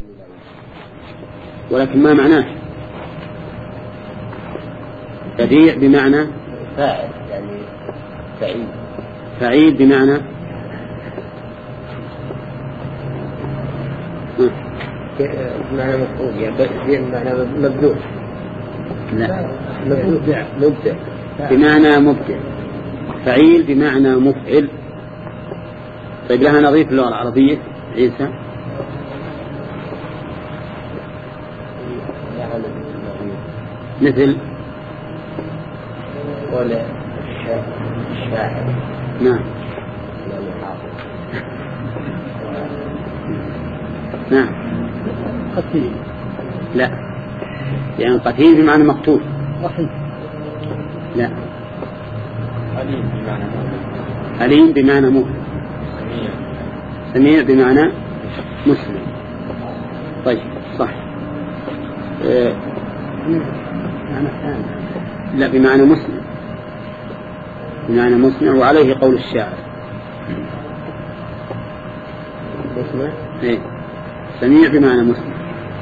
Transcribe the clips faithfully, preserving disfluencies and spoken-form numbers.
ولكن ما معناه؟ بديع بمعنى فاعل، يعني فعيل. فعيل بمعنى بمعنى مفعول، يعني بديع بمعنى مبدوع. لا، مبدع مبدع بمعنى مبدع. فعيل بمعنى مفعل. طيب لها نظير في اللغة العربية عيسى؟ مثل ولا الشاعر. نعم نعم. قتيل. لا، يعني قتيل بمعنى مقتول. وحيد. لا. عليم بمعنى عليم بمعنى مفعل. سميع. سميع بمعنى مسلم. طيب صح. أه لا، بمعنى مسلم، بمعنى مسمع، وعليه قول الشاعر. مسمع. ايه، سميع بمعنى مسمع.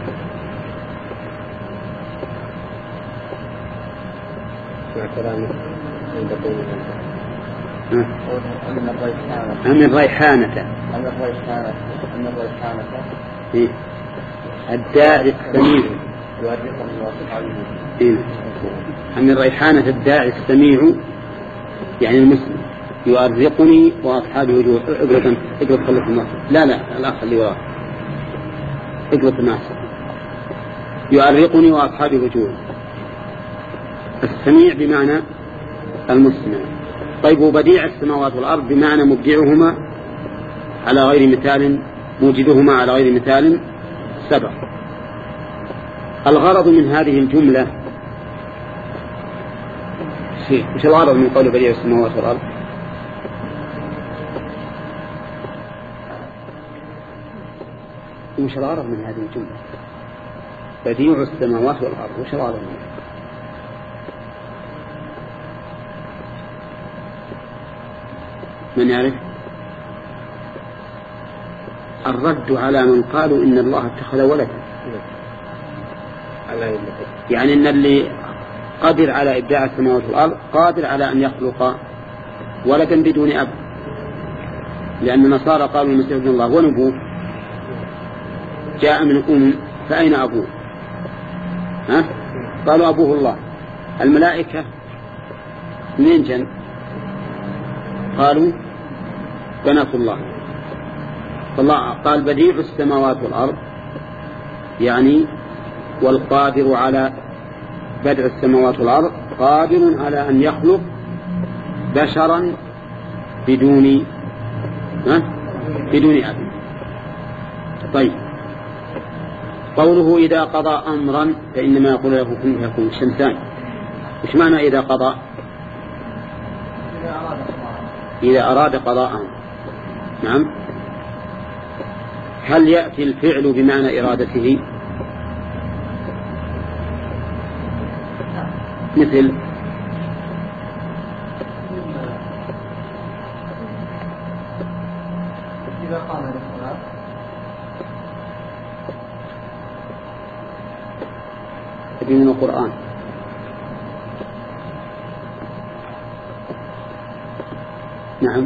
مع كلامه عند قوله أن الريحانة أم الريحانة أن الريحانة أن الريحانة إيه؟ الداعي السميع. إيه؟ أن الريحانة الداعي السميع يعني المسلم يؤرقني وأصحابي وجوه. اقرأ اقرأ خلف النصر. لا لا الأخ اللي وراه اقرأ النصر. يؤرقني وأصحابي وجوه. السميع بمعنى المسمع. طيب وبديع السماوات والأرض بمعنى مبدعهما على غير مثال، موجدهما على غير مثال سبق. الغرض من هذه الجملة شيء. مش الغرض من قول بديع السماوات والأرض؟ وش الغرض من هذه الجملة؟ بديع السماوات والأرض، وش الغرض منها؟ من يعرف؟ الرد على من قالوا إن الله اتخذ ولدا، يعني إن اللي قادر على إبداع السماوات والأرض قادر على أن يخلق ولدا بدون أب، لأن النصارى قالوا المسيح ابن الله ونبوه جاء من أم، فأين أبوه؟ ها؟ قالوا أبوه الله. الملائكة منين جن؟ قالوا بنات الله. فالله قال بديع السماوات والأرض، يعني والقادر على بدع السماوات والأرض قادر على أن يخلق بشرا بدون ها؟ بدون أب. طيب قوله إذا قضى أمرا فإنما يقول له كن فيكون. الشمسان إيش معنى إذا قضى؟ إذا أراد قضاء. نعم. هل يأتي الفعل بمعنى إرادته؟ مثل إذا قام للصلاة من القرآن. نعم.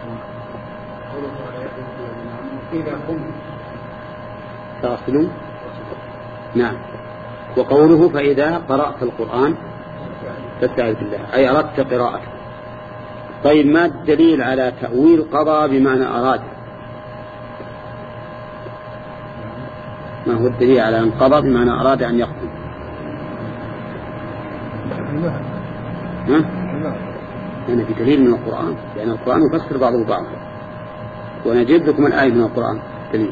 إذا قم تغسلون. نعم. وقوله فإذا قرأت القرآن فاستعذ بالله، أي أردت قراءته. طيب ما الدليل على تأويل قضى بمعنى أراد؟ ما هو الدليل على أن قضى بمعنى أراد أن يقضي؟ ها؟ أنا في دليل من القرآن، لأن القرآن يفسر بعضه بعضا، وأنا جيب لكم الآية من القرآن دليل.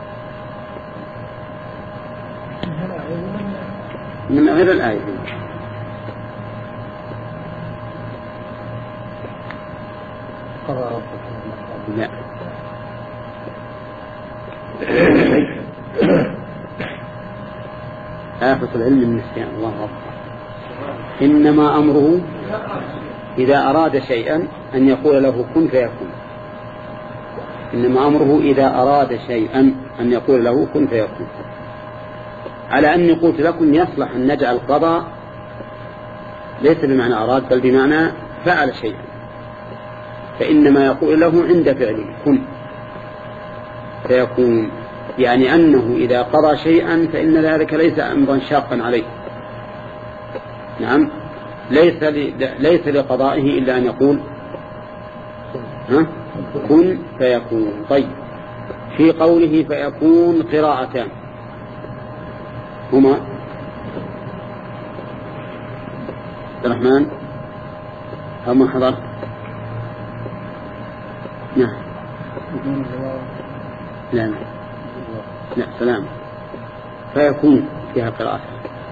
من غير الآية لا. آفة العلم النسيان. الله أكبر. إنما أمره إذا أراد شيئا أن يقول له كن فيكون. إنما أمره إذا أراد شيئا أن يقول له كن فيكون. على أني قلت لكم يصلح أن نجعل قضاء ليس بمعنى أراد بل بمعنى فعل شيئا، فإنما يقول له عند فعله كن فيكون، يعني أنه إذا قضى شيئا فإن ذلك ليس أمرا شاقا عليه. نعم، ليس ليس لقضائه إلا أن يقول ها كن فيكون. طيب، في قوله فيكون قراءتان هما عبد الرحمن أو ما حضر؟ نعم لا لا لا سلام. فيكون فيها قراءة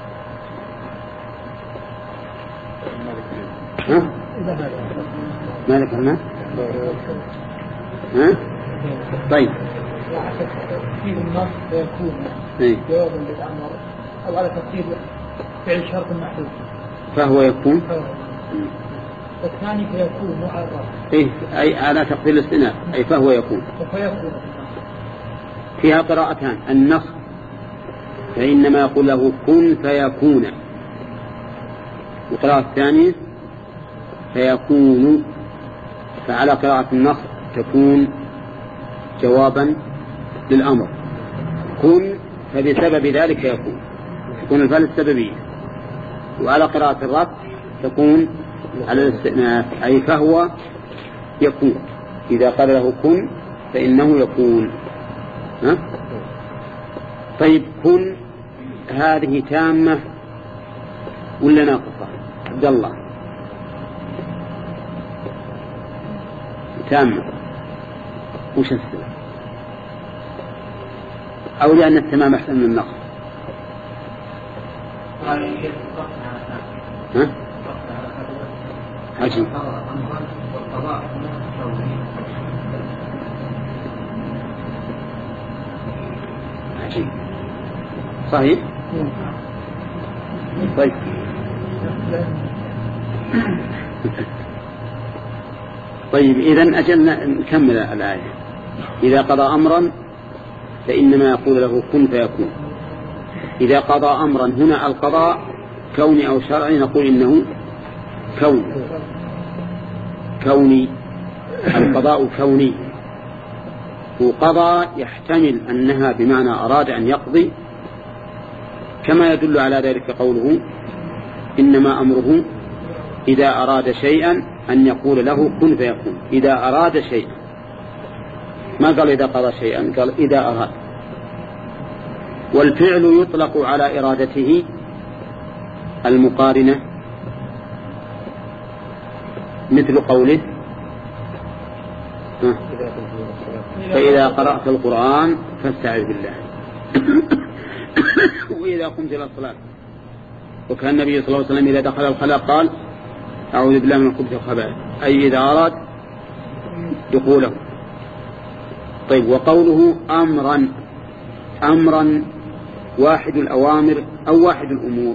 ها مالك الماء ها. طيب في النص فيكون جوابا للأمر أو على تقدير فعل شرط محذوف فهو يكون. والثاني فيكون معرف إيه أي على تقدير الاستئناف أي فهو يكون. فيكون فيها قراءتان، النص فإنما يقول له كن فيكون، والقراءة الثانية فيكون. فعلى قراءة النص تكون جوابا للأمر كن، فبسبب ذلك يكون تكون الفعل السببية. وعلى قراءة الرفع تكون على الاستئناف أي فهو يكون، إذا قال له كن فإنه يكون. ها؟ طيب كن هذه تامة ولا ناقصة؟ عبد الله تامة وش السبب؟ أو لأن التمام أحسن من النقص؟ ها؟ عجيب. عجيب صحيح. طيب طيب إذن أجل نكمل الآية. إذا قضى أمرا فإنما يقول له كن فيكون. إذا قضى أمرا هنا القضاء كوني أو شرعي نقول إنه كون كوني، القضاء كوني. وقضى يحتمل أنها بمعنى أراد أن يقضي، كما يدل على ذلك قوله إنما أمره إذا أراد شيئا أن يقول له كن فيكون. إذا أراد شيئا، ما قال إذا قضى شيئا، قال إذا أراد. والفعل يطلق على إرادته المقارنة، مثل قوله فإذا قرأت القرآن فاستعذ بالله وإذا قمت إلى الصلاة. وكان النبي صلى الله عليه وسلم إذا دخل الخلاء قال أعوذ بالله من الخبث والخبائث، أي إذا أراد دخوله. طيب، وقوله أمرا، أمرا واحد الأوامر أو واحد الأمور؟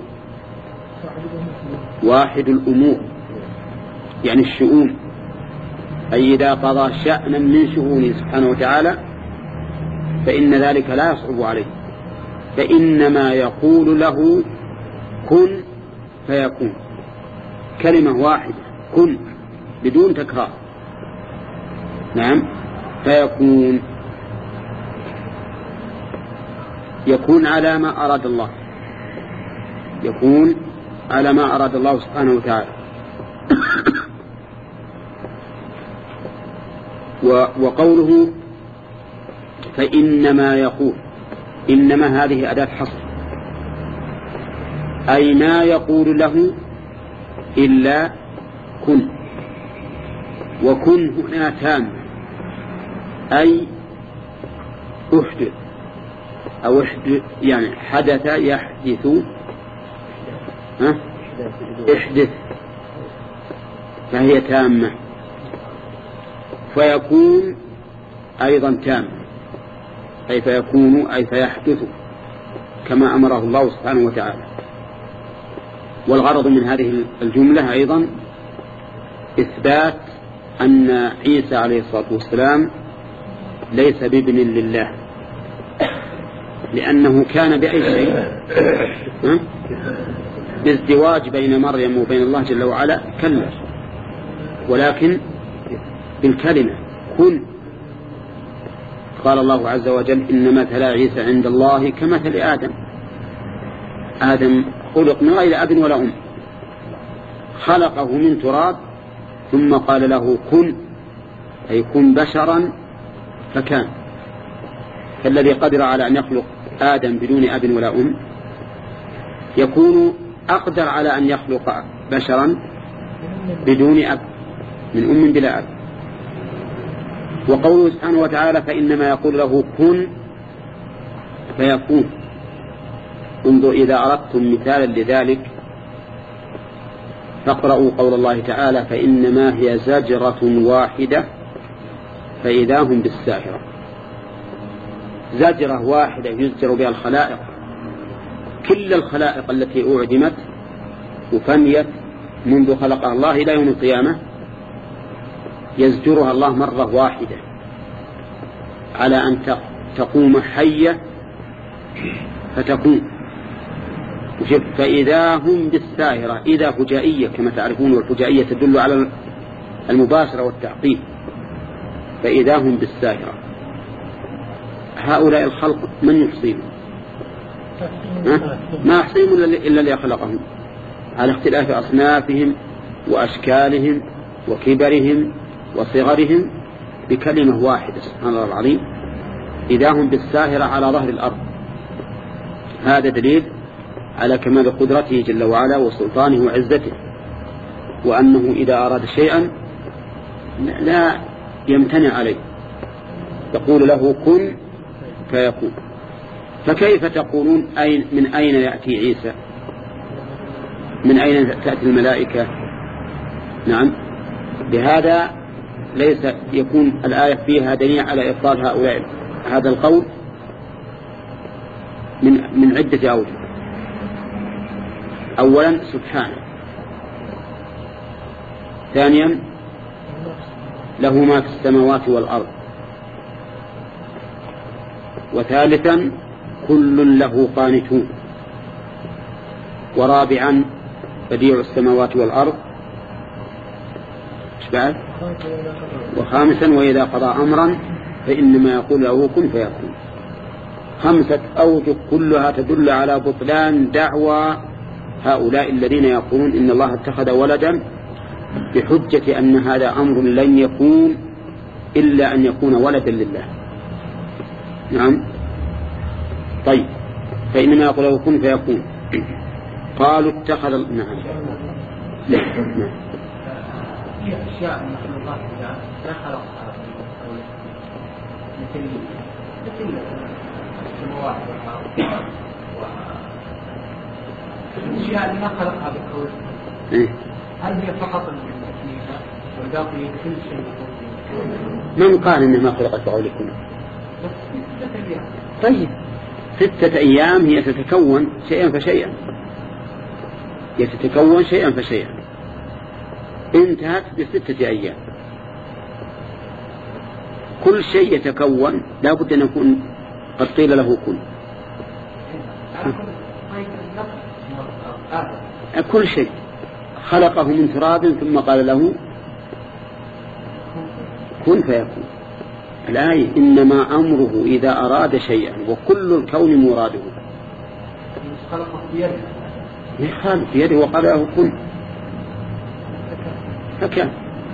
واحد الأمور يعني الشؤون، أي إذا قضى شأنا من شؤونه سبحانه وتعالى فإن ذلك لا يصعب عليه، فإنما يقول له كن فيكون، كلمة واحدة كن بدون تكرار. نعم، فيكون يكون على ما أراد الله، يكون على ما أراد الله سبحانه وتعالى. وقوله فإنما يقول، إنما هذه أداة حصر، أي ما يقول له إلا كن. وكن هنا تام، أي أحدث أو احدث، يعني حدث يحدث، ها؟ احدث، فهي تامة. فيكون أيضا تام، أي فيكون أي فيحدث كما أمره الله سبحانه وتعالى. والغرض من هذه الجملة أيضا إثبات أن عيسى عليه الصلاة والسلام ليس بابن لله، لأنه كان بأي شيء؟ بالازدواج بين مريم وبين الله جل وعلا كلا، ولكن بالكلمة كن. قال الله عز وجل إن مثل عيسى عند الله كمثل آدم. آدم خلق من غير أب ولا أم، خلقه من تراب ثم قال له كن، أي كن بشرا فكان. فالذي قدر على أن يخلق آدم بدون أب ولا أم يكون أقدر على أن يخلق بشرا بدون أب، من أم بلا أب. وقوله سبحانه وتعالى فإنما يقول له كن فيكون. انظر إذا أردتم مثالا لذلك فاقرأوا قول الله تعالى فإنما هي زجرة واحدة فإذا هم بالساهرة. زجرة واحدة يزجر بها الخلائق، كل الخلائق التي أعدمت وفنيت منذ خلقها الله إلى يوم القيامة يزجرها الله مرة واحدة على أن تقوم حية فتقوم. فإذا هم بالساهرة، إذا فجائية كما تعرفون، والفجائية تدل على المباشرة والتعقيب. فإذا هم بالساهرة. هؤلاء الخلق من يحصيهم؟ ما يحصيهم إلا اللي خلقهم، على اختلاف أصنافهم وأشكالهم وكبرهم وصغرهم بكلمة واحدة. سبحان الله العظيم. إذا هم بالساهرة على ظهر الأرض. هذا دليل على كمال قدرته جل وعلا وسلطانه وعزته، وأنه إذا أراد شيئا لا يمتنع عليه، يقول له كن فيكون. فكيف تقولون أين من أين يأتي عيسى؟ من أين تأتي الملائكة؟ نعم، بهذا ليس يكون الآية فيها دليل على إبطال هؤلاء هذا القول من من عدة أوجه. أولا سبحانه، ثانيا له ما في السماوات والأرض، وثالثا كل له قانتون، ورابعا بديع السماوات والأرض، بعد وخامسا وإذا قضى أمرا فإنما يقول له كن فيكون. خمسة أوجه كلها تدل على بطلان دعوى هؤلاء الذين يقولون إن الله اتخذ ولدا بحجة أن هذا أمر لن يكون إلا أن يكون ولدا لله. نعم. طيب، فإنما يقول له كن فيكون. قالوا اتخذ. نعم. نعم. في أشياء مثل الله تعالى لا خلقها مثل مثل السماوات والأرض والأشياء اللي ما خلقها بالكون. هل هي فقط المسيحة والباقي كل شيء؟ من قال إنها ما خلقت بقولكم؟ طيب، ستة أيام هي تتكون شيئا فشيئا، هي تتكون شيئا فشيئا، انتهت بستة أيام. كل شيء يتكون لا بد أن يكون قد قيل له كن. كل شيء خلقه من تراب ثم قال له كن فيكون. الآية إنما أمره إذا أراد شيئا وكل الكون مراده. خلقه بيده، خلق بيده وقال له كن فكان.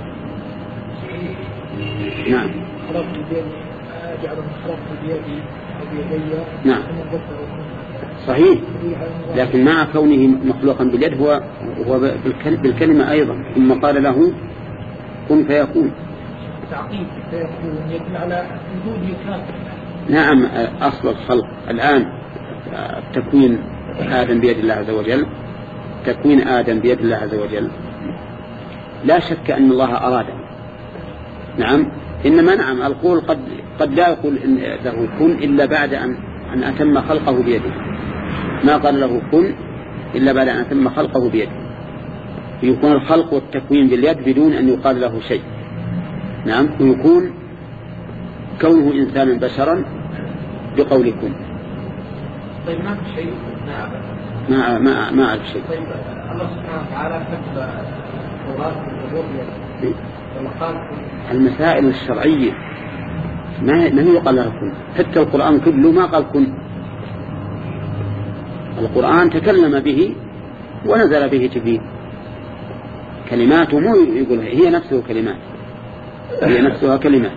نعم. خلقت بيدي أجعله خلقت بيدي أو بيدي. نعم صحيح، لكن مع كونه مخلوقا باليد هو هو بالكلمة أيضا. ثم قال له كن فيكون. تعقيد فيكون يدل على وجوده كامل. نعم، أصل الخلق الآن تكوين آدم بيد الله عز وجل، تكوين آدم بيد الله عز وجل لا شك أن الله أراده. نعم، إنما نعم القول قد قد لا يقول إن له كن إلا بعد أن أن أتم خلقه بيده. ما قال له كن إلا بعد أن أتم خلقه بيده، يكون الخلق والتكوين باليد بدون أن يقال له شيء. نعم، ويكون كونه إنسانا بشرا بقول كن. طيب ما في شيء نعم ما ما ما أعرف شيء. طيب الله سبحانه وتعالى كتب التوراة والزبور والمقام. المسائل الشرعية ما ما يقال لها كن، حتى القرآن كله ما قال كن. القرآن تكلم به ونزل به جبريل، كلماته مو يقول هي نفسه كلمات، هي نفسها كلمات.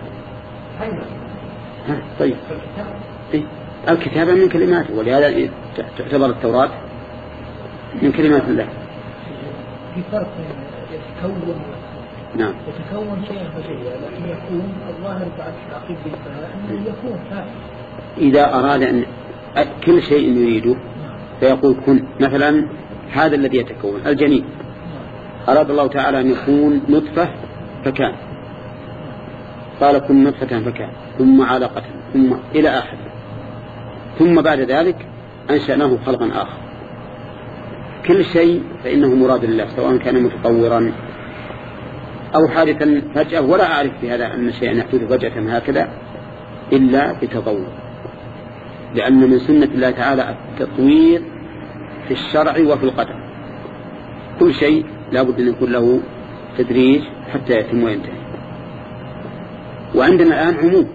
ها طيب إيه؟ الكتابة من كلماته، ولهذا تعتبر التوراة من كلمات الله. في فرق يتكون نعم يتكون شيئا فشيئا، لكن يكون الظاهر بعد تعقيب بالفعل أنه يكون فاعل. إذا أراد أن كل شيء يريده فيقول كن. مثلا هذا الذي يتكون الجنين، أراد الله تعالى أن يكون نطفة فكان، قال كن نطفة فكان، ثم علقة، ثم إلى آخر، ثم بعد ذلك أنشأناه خلقا آخر. كل شيء فإنه مراد الله، سواء كان متطورا أو حادثا فجأة، ولا أعرف في هذا أن شيئا يحدث فجأة هكذا إلا بتطور، لأن من سنة الله تعالى التطوير في الشرع وفي القدر. كل شيء لا بد أن يكون له تدريج حتى يتم وينتهي. وعندنا الآن عموم،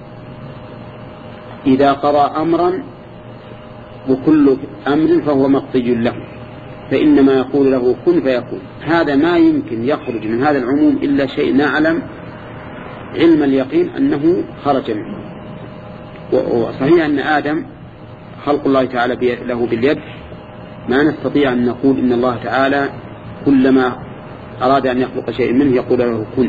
إذا قضى أمرا وكل أمر فهو مقضي له، فإنما يقول له كن فيكون. هذا ما يمكن يخرج من هذا العموم إلا شيء نعلم علم اليقين أنه خرج منه. وصحيح أن آدم خلق الله تعالى له باليد، ما نستطيع أن نقول إن الله تعالى كلما أراد أن يخلق شيء منه يقول له كن،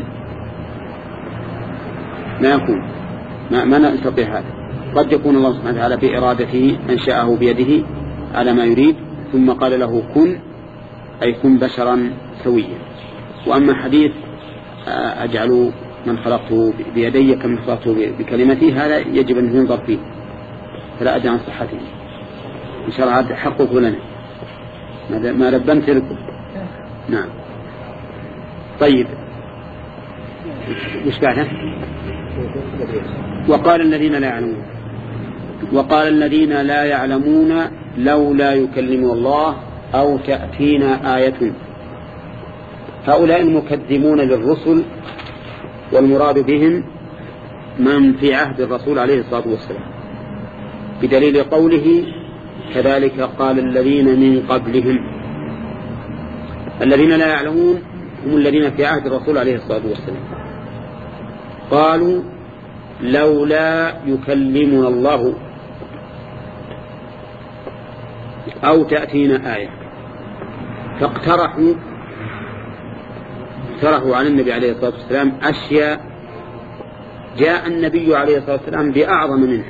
ما يكون، ما, ما نستطيع هذا. قد يكون الله سبحانه وتعالى بإرادته أنشأه بيده على ما يريد ثم قال له كن، أي كن بشرا سويا. وأما حديث أجعل من خلقته بيدي كمن خلقته بكلمتي، هذا يجب أن ينظر فيه، فلا أدري عن صحته. إن شاء الله هذا حقق لنا ما لبنت لكم. نعم طيب وش بعده؟ وقال الذين لا يعلمون وقال الذين لا يعلمون لولا يكلم الله أو تأتينا آية. هؤلاء المكذبون للرسل والمراد بهم من في عهد الرسول عليه الصلاة والسلام، بدليل قوله كذلك قال الذين من قبلهم. الذين لا يعلمون هم الذين في عهد الرسول عليه الصلاة والسلام، قالوا لولا يكلمنا الله أو تأتينا آية، فاقترحوا اقترحوا على النبي عليه الصلاة والسلام أشياء جاء النبي عليه الصلاة والسلام بأعظم منها،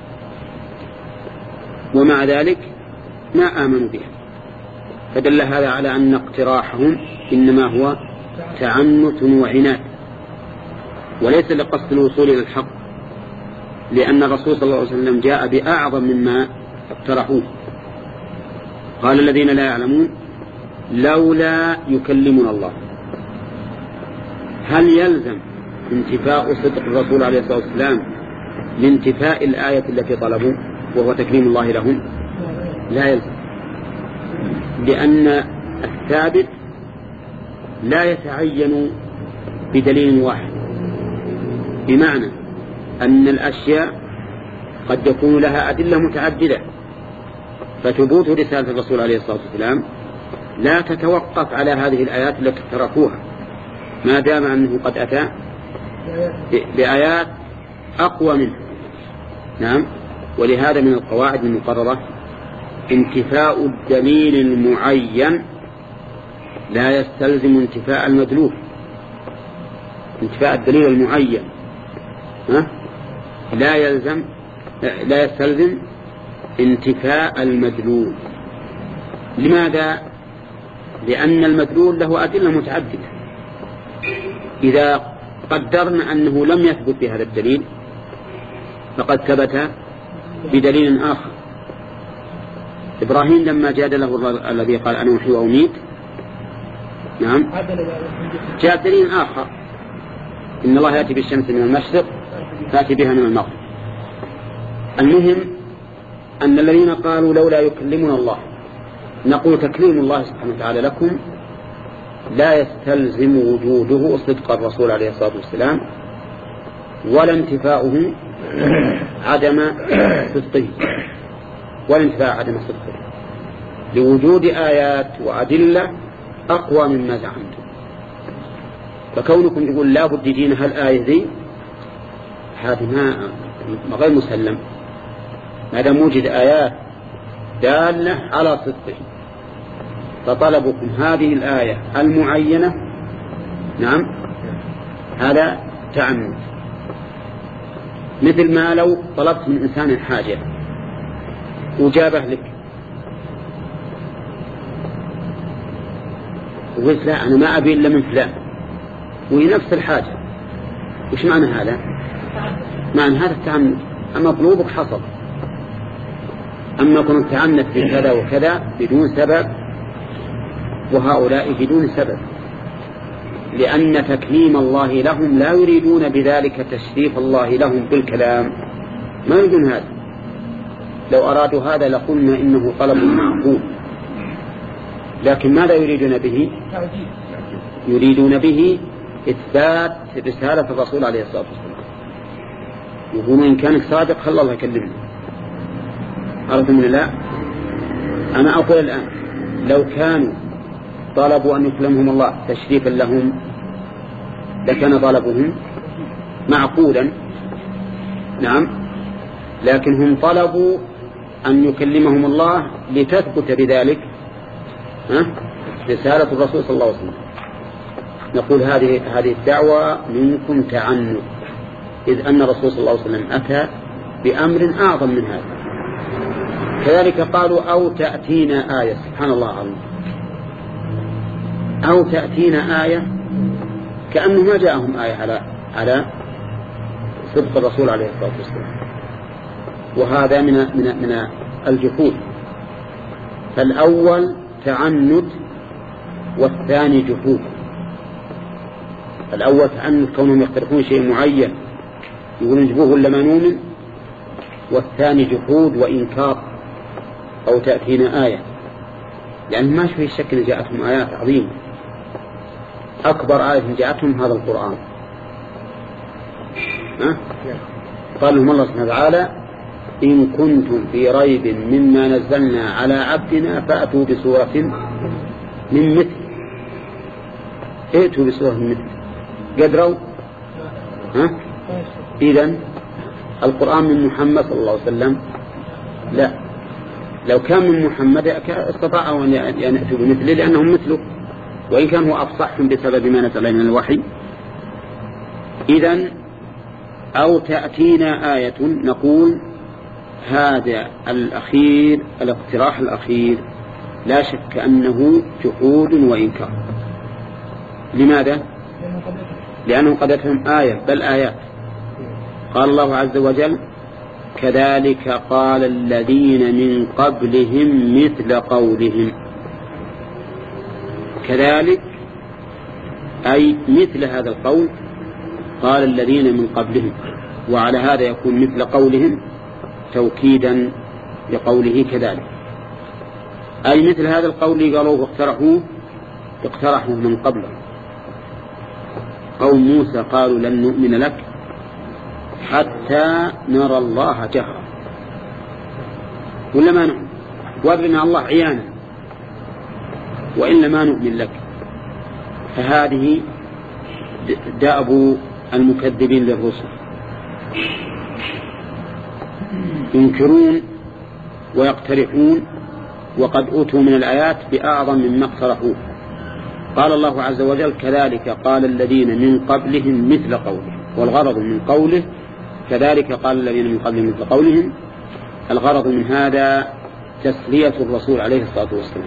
ومع ذلك ما آمنوا بها. فدل هذا على أن اقتراحهم إنما هو تعنت وعناد، وليس لقصد الوصول إلى الحق، لأن الرسول صلى الله عليه وسلم جاء بأعظم مما اقترحوه. قال الذين لا يعلمون لولا يكلمنا الله. هل يلزم انتفاء صدق الرسول عليه الصلاة والسلام لانتفاء الآية التي طلبوا وهو تكريم الله لهم؟ لا يلزم، لأن الثابت لا يتعين بدليل واحد، بمعنى أن الأشياء قد يكون لها أدلة متعددة، فثبوت رسالة الرسول عليه الصلاة والسلام لا تتوقف على هذه الآيات التي اقترحوها، ما دام أنه قد أتى بآيات أقوى منه. نعم. ولهذا من القواعد المقررة انتفاء الدليل المعين لا يستلزم انتفاء المدلول. انتفاء الدليل المعين ها؟ لا يلزم لا يستلزم انتفاء المدلول. لماذا؟ لأن المدلول له أدلة متعددة. إذا قدرنا أنه لم يثبت بهذا الدليل فقد ثبت بدليل آخر. إبراهيم لما جادله الذي قال أنا أحيي وأميت، نعم، جاء دليل آخر، إن الله يأتي بالشمس من المشرق فأتي بها من المغرب. المهم أن الذين قالوا لولا يكلمنا الله، نقول تكليم الله سبحانه وتعالى لكم لا يستلزم وجوده صدق الرسول عليه الصلاة والسلام، ولا انتفاؤه عدم صدقه، ولا انتفاء عدم صدقه، لوجود آيات وأدلة أقوى مما زعمتم. فكونكم تقول لا بد دينها الآية ذي، هذا ما غير مسلم، ما دام وجد آيات دالة على صدقه. فطلبكم هذه الآية المعينة نعم هذا تعنت، مثل ما لو طلبت من إنسان حاجة وجابه لك وقلت لا أنا ما أبي إلا من فلان وهي نفس الحاجة، وش معنى هذا؟ معنى هذا التعنت، أما مطلوبك حصل. أما كنت تعنت بكذا وكذا بدون سبب، وهؤلاء بدون سبب، لأن تكليم الله لهم لا يريدون بذلك تشريف الله لهم بالكلام، ما يريدون هذا. لو أرادوا هذا لقلنا إنه طلب معقول، لكن ماذا يريدون به؟ يريدون به إثبات رسالة الرسول عليه الصلاة والسلام. يقولون إن كانك صادق خلى الله يكلمنا. عرفتم من لا؟ أنا أقول الآن لو كانوا طلبوا أن يكلمهم الله تشريفا لهم لكان طلبهم معقولا، نعم، لكن هم طلبوا أن يكلمهم الله لتثبت بذلك ها؟ رسالة الرسول صلى الله عليه وسلم. نقول هذه هذه الدعوة منكم تعنت، إذ أن الرسول صلى الله عليه وسلم أتى بأمر أعظم من هذا. كذلك قالوا أو تأتينا آية، سبحان الله العظيم، أو تأتينا آية، كأنه ما جاءهم آية على على صدق الرسول عليه الصلاة والسلام، وهذا من من من الجحود. فالأول تعنت والثاني جحود. الأول تعنت كونهم يقترحون شيء معين يقولون نجبوه ولا ما نؤمن، والثاني جحود وإنكار أو تأتينا آية، لأن ما في شك أن جاءتهم آيات عظيمة. أكبر آية جاءتهم هذا القرآن. ها؟ قال لهم الله سبحانه وتعالى إن كنتم في ريب مما نزلنا على عبدنا فأتوا بسورة من مثل، ائتوا بسورة من مثل، قدروا؟ ها؟ إذن القرآن من محمد صلى الله عليه وسلم؟ لا، لو كان من محمد استطاعوا أن يأتوا بمثله لأنهم مثله، وإن كان هو أفصحهم بسبب ما نزل من الوحي. إذن أو تأتينا آية، نقول هذا الأخير الاقتراح الأخير لا شك أنه جحود وإنكار. لماذا؟ لأنه قد أتهم آية بل آيات. قال الله عز وجل كذلك قال الذين من قبلهم مثل قولهم. كذلك أي مثل هذا القول قال الذين من قبلهم، وعلى هذا يكون مثل قولهم توكيدا لقوله كذلك، أي مثل هذا القول قالوا واقترحوه اقترحوا من قبله. قوم موسى قالوا لن نؤمن لك حتى نرى الله جهرا، ولا ما نؤمن، وارنا الله عيانا وإلا ما نؤمن لك. فهذه دأب المكذبين للرسل، ينكرون ويقترحون وقد أوتوا من الآيات بأعظم مما اقترحوه. قال الله عز وجل كذلك قال الذين من قبلهم مثل قوله، والغرض من قوله كذلك قال الذين من قبلهم مثل قولهم، الغرض من هذا تسلية الرسول عليه الصلاة والسلام.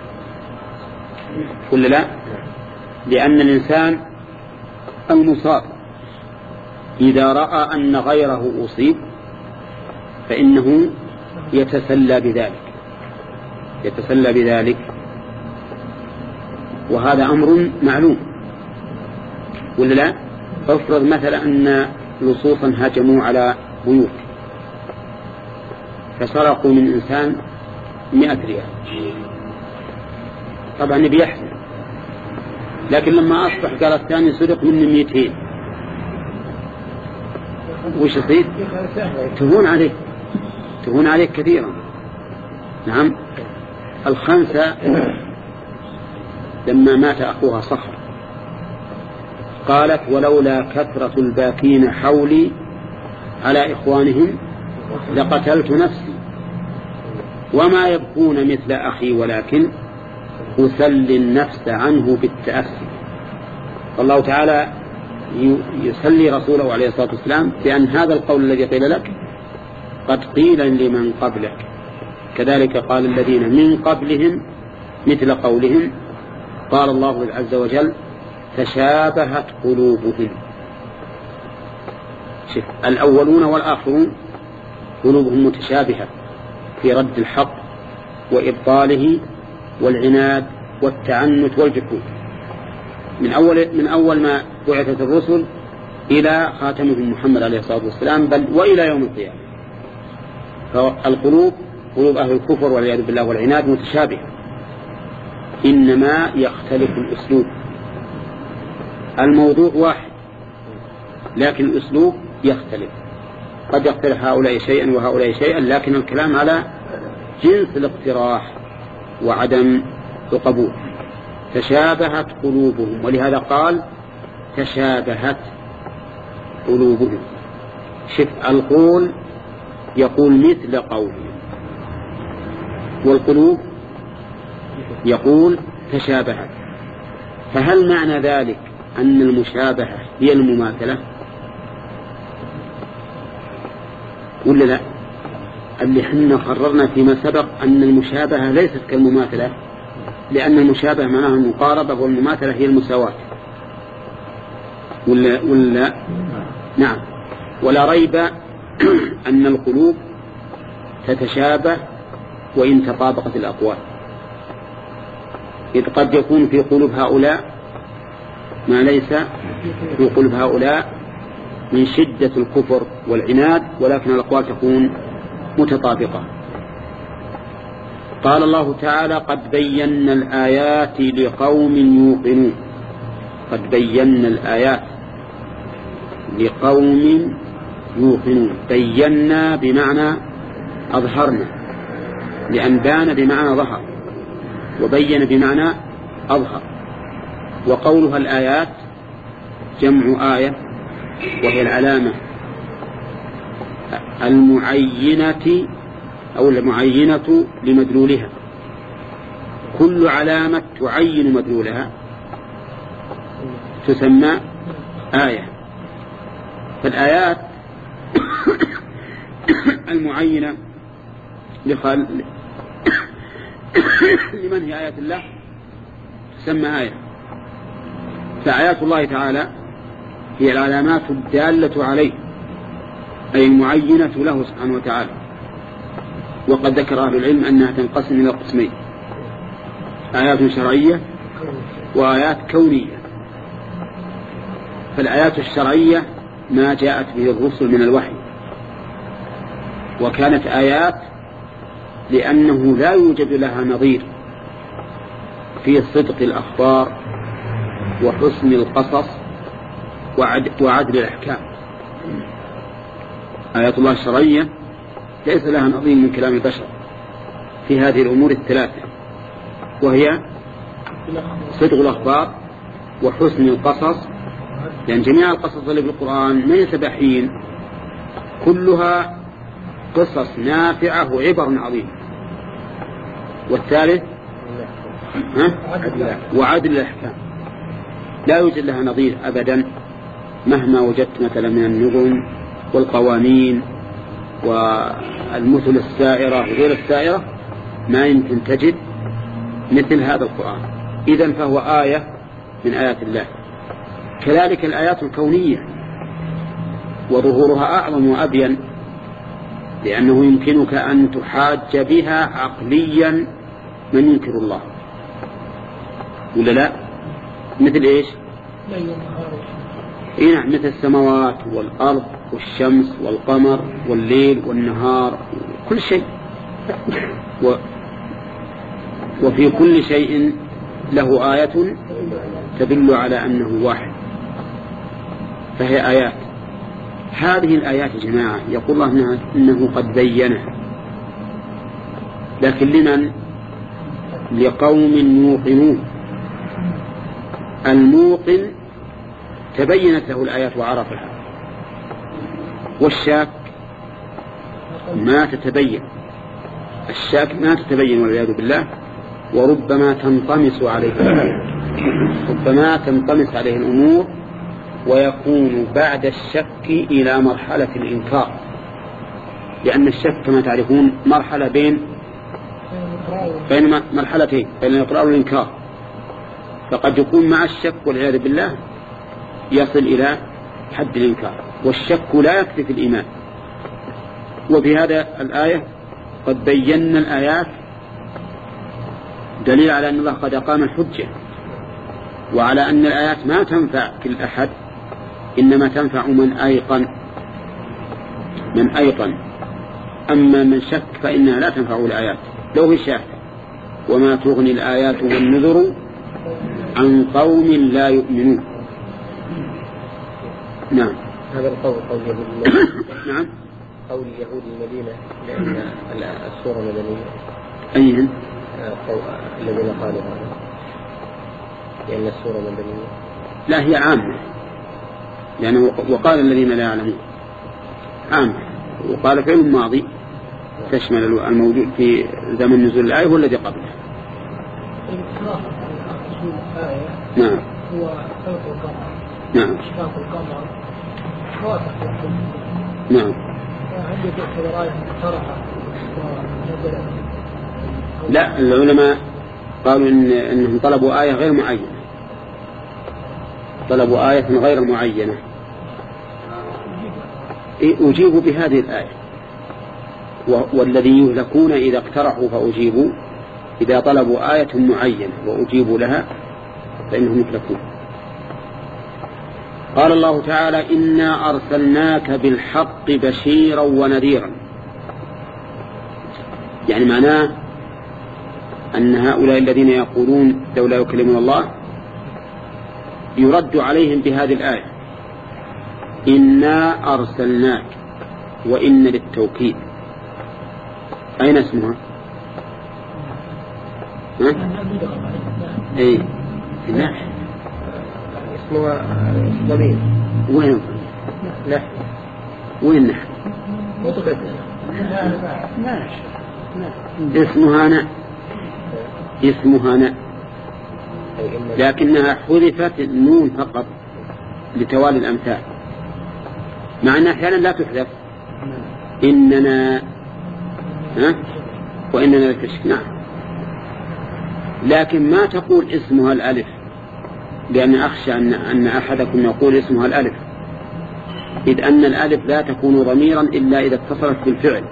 قل لا، لأن الإنسان المصاب إذا رأى أن غيره أصيب فإنه يتسلى بذلك يتسلى بذلك وهذا أمر معلوم، ولا لا؟ افرض مثلا أن لصوصا هاجموا على بيوت فسرقوا من إنسان مئة ريال. طبعا النبي يحزن، لكن لما أصبح قال الثاني سرق مني مئتين، وش يصير؟ تهون عليك تهون عليك كثيرا. نعم. الخنسة لما مات أخوها صخر قالت ولولا كثرة الباكين حولي على إخوانهم لقتلت نفسي وما يبكون مثل أخي ولكن أسلي النفس عنه بالتأسي. فالله تعالى يسلي رسوله عليه الصلاة والسلام بأن هذا القول الذي قيل لك قد قيل لمن قبلك، كذلك قال الذين من قبلهم مثل قولهم. قال الله عز وجل تشابهت قلوبهم. شف الأولون والآخرون قلوبهم متشابهة في رد الحق وإبطاله والعناد والتعنت والجحود، من أول من أول ما بعثت الرسل إلى خاتمهم محمد عليه الصلاة والسلام، بل وإلى يوم القيامة. فالقلوب قلوب أهل الكفر والعياذ بالله والعناد متشابهة، إنما يختلف الأسلوب. الموضوع واحد لكن الأسلوب يختلف، قد يختلف هؤلاء شيئا وهؤلاء شيئا، لكن الكلام على جنس الاقتراح وعدم القبول. تشابهت قلوبهم، ولهذا قال تشابهت قلوبهم. شف القول يقول مثل قولهم، والقلوب يقول تشابهت. فهل معنى ذلك أن المشابهة هي المماثلة ولا لا؟ اللي حنا قررنا فيما سبق أن المشابهة ليست كالمماثلة، لأن المشابهة معناها المقاربة والمماثلة هي المساواة، ولا, ولا نعم. ولا ريب أن القلوب تتشابه وإن تطابقت الأقوال، إذ قد يكون في قلوب هؤلاء ما ليس في قلوب هؤلاء من شدة الكفر والعناد، ولكن الأقوال تكون متطابقة. قال الله تعالى قد بينا الآيات لقوم يوقنون. قد بينا الآيات لقوم يوقنون. بينا بمعنى أظهرنا، لأن بان بمعنى ظهر، وبين بمعنى أظهر. وقولها الآيات جمع آية، وهي العلامة المعينة أو المعينة لمدلولها. كل علامة تعين مدلولها تسمى آية. فالآيات المعينة لخل... لمن هي آيات الله تسمى آية. فآيات الله تعالى هي العلامات الدالة عليه، أي المعينة له سبحانه وتعالى. وقد ذكر أهل العلم أنها تنقسم إلى قسمين: آيات شرعية وآيات كونية. فالآيات الشرعية ما جاءت به الرسل من الوحي، وكانت آيات لأنه لا يوجد لها نظير في صدق الأخبار وحسن القصص وعدل الأحكام. آيات الله الشرعية ليس لها نظير من كلام البشر في هذه الأمور الثلاثة، وهي صدق الأخبار وحسن القصص، لأن جميع القصص اللي في القرآن ليس بحين، كلها قصص نافعة وعبر عظيم. والثالث ها؟ وعدل الأحكام، لا يوجد لها نظير أبدا مهما وجدت مثلا من النظم والقوانين والمثل السائرة وغير السائرة، ما يمكن تجد مثل هذا القرآن. إذن فهو آية من آيات الله. كذلك الآيات الكونية، وظهورها أعظم وأبين، لأنه يمكنك أن تحاج بها عقليا من ينكر الله، ولا لا؟ مثل إيش؟ إيه نعم، مثل السماوات والأرض والشمس والقمر والليل والنهار كل شيء. و وفي كل شيء له آية تدل على أنه واحد، فهي آيات. هذه الآيات يا جماعة يقول الله إنه قد بينها، لكن لمن؟ لقوم يوقنون. الموقن تبينت له الآيات وعرفها، والشاك ما تتبين. الشاك ما تتبين والعياذ بالله، وربما تنطمس عليه ربما تنطمس عليه الأمور، ويكون بعد الشك إلى مرحلة الإنكار، لأن الشك كما تعرفون مرحلة بين بين مرحلتين، بين الإقرار والإنكار. فقد يكون مع الشك والعياذ بالله يصل إلى حد الإنكار، والشك لا يكفي في الإيمان. وفي هذا الآية قد بينا الآيات دليل على أن الله قد أقام الحجة، وعلى أن الآيات ما تنفع كل أحد، إنما تنفع من أيقن من أيقن أما من شك فإنها لا تنفع الآيات لو هي شاهدة. وما تغني الآيات والنذر عن قوم لا يؤمنون. نعم. هذا القول قول يهود المدينة. نعم. قول يهود المدينة لأن السورة مدنية. أيهن؟ الذين قالوا هذا لأن السورة مدنية. لا، هي عامة، يعني وقال الذين لا يعلمون عامة، وقال فعل ماضي تشمل الموجود في زمن نزول الآية والذي قبله. نعم. هو خلق القمر. نعم. إشراق القمر. واضح. نعم. عندي تعتبر آية مقترحة ونزلت. لا، العلماء قالوا إن إنهم طلبوا آية غير معينة، طلبوا آية غير معينة. أجيبوا بهذه الآية، والذي يهلكون إذا اقترحوا فأجيبوا، إذا طلبوا آية معينة وأجيبوا لها فإنهم يهلكون. قال الله تعالى: إنا أرسلناك بالحق بشيرا ونذيرا. يعني معناه أن هؤلاء الذين يقولون لولا يكلمنا الله يرد عليهم بهذه الآية: إنا أرسلناك، وإن للتوكيد. أين اسمها؟ ها؟ إيه؟ لا، اسمها ضمير. وين؟ لا، وين نحن؟ اسمها نا، اسمها نا، لكنها حذفت النون فقط لتوالي الأمثال، مع أنها أحيانا لا تحذف. إننا ها وإننا لكشف. نعم، لكن ما تقول اسمها الألف، لأن أخشى أن أن أحدكم يقول اسمها الألف، إذ أن الألف لا تكون ضميرا إلا إذا اتصلت بالفعل.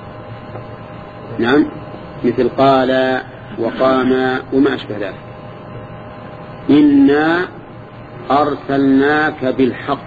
نعم، مثل قال وقام وما أشبه ذلك. إنا أرسلناك بالحق.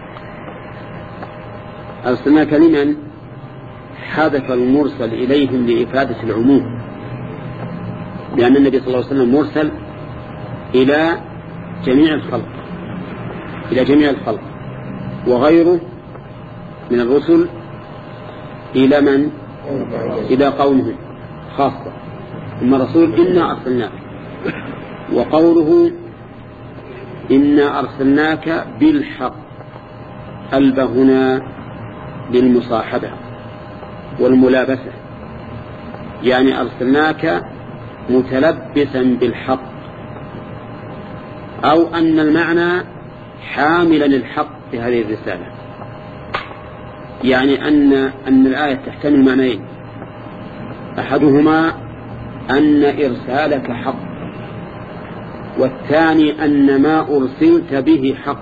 أرسلناك لمن؟ حذف المرسل إليهم لإفادة العموم، لأن النبي صلى الله عليه وسلم مرسل إلى جميع الخلق، إلى جميع الخلق، وغيره من الرسل إلى من؟ إلى قومهم خاصة. ثم رسول إنا أرسلناك، وقوله إنا أرسلناك بالحق، ألب هنا للمصاحبة والملابسة، يعني أرسلناك متلبسا بالحق، أو أن المعنى حاملا للحق في هذه الرسالة، يعني أن أن الآية تحتمل معنيين: أحدهما أن إرسالك حق، والثاني أن ما أرسلت به حق.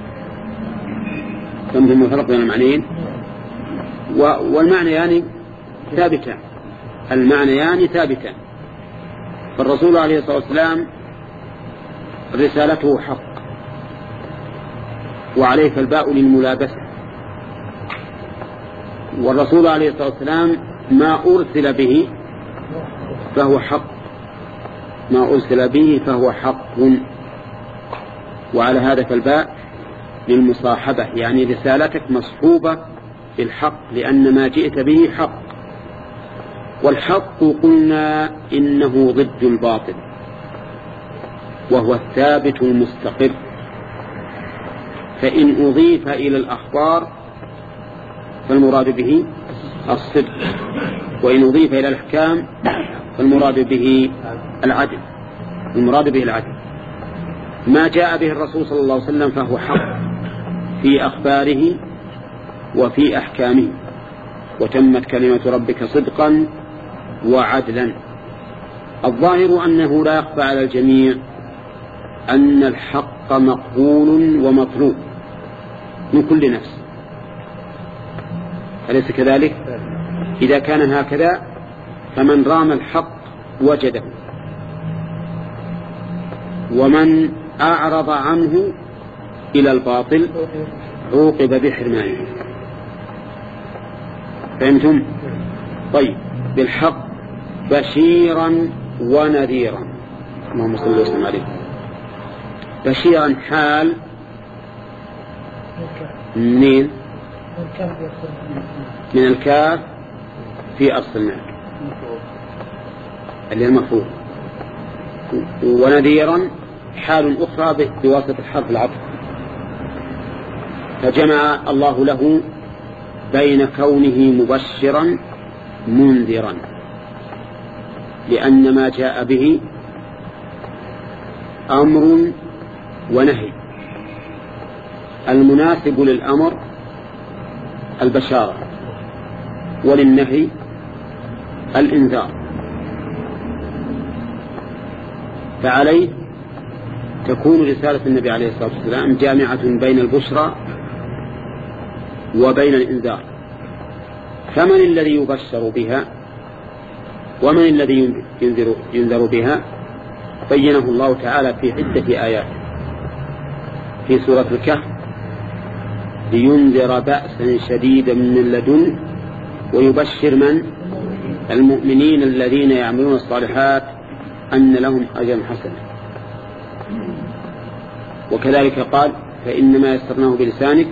فمهم الفرق بين المعنيين، والمعنيان ثابتان، المعنيان ثابتان. فالرسول عليه الصلاة والسلام رسالته حق، وعليه فالباء للملابسة، والرسول عليه الصلاة والسلام ما أرسل به فهو حق، ما أرسل به فهو حق. وعلى هذا فالباء للمصاحبة، يعني رسالتك مصحوبة بالحق لأن ما جئت به حق. والحق قلنا إنه ضد الباطل وهو الثابت المستقر، فإن أضيف إلى الأخبار فالمراد به الصدق، وإن أضيف إلى الأحكام فالمراد به العدل، المراد به العدل. ما جاء به الرسول صلى الله عليه وسلم فهو حق في أخباره وفي أحكامه، وتمت كلمة ربك صدقا وعدلا. الظاهر أنه لا يخفى على الجميع أن الحق مقبول ومطلوب من كل نفس، أليس كذلك؟ إذا كان هكذا فمن رام الحق وجده، ومن أعرض عنه إلى الباطل عوقب بحرمانه. فهمتم؟ طيب، بالحق بشيرا ونذيرا. اللهم صل وسلم عليه. بشيرا حال منين؟ من الكاف في أرسلناك اللي المفروض، ونذيرا حال أخرى بواسطة حرف العطف، فجمع الله له بين كونه مبشرا منذرا، لأن ما جاء به أمر ونهي. المناسب للأمر البشارة، وللنهي الإنذار، فعليه تكون رسالة النبي عليه الصلاة والسلام جامعة بين البشرى وبين الإنذار. فمن الذي يبشر بها ومن الذي ينذر, ينذر بها بينه الله تعالى في عدة آيات في سورة الكهف: لينذر بأسا شديدا من لدنه ويبشر من؟ المؤمنين الذين يعملون الصالحات أن لهم أجرا حسنا. وكذلك قال: فإنما يسرناه بلسانك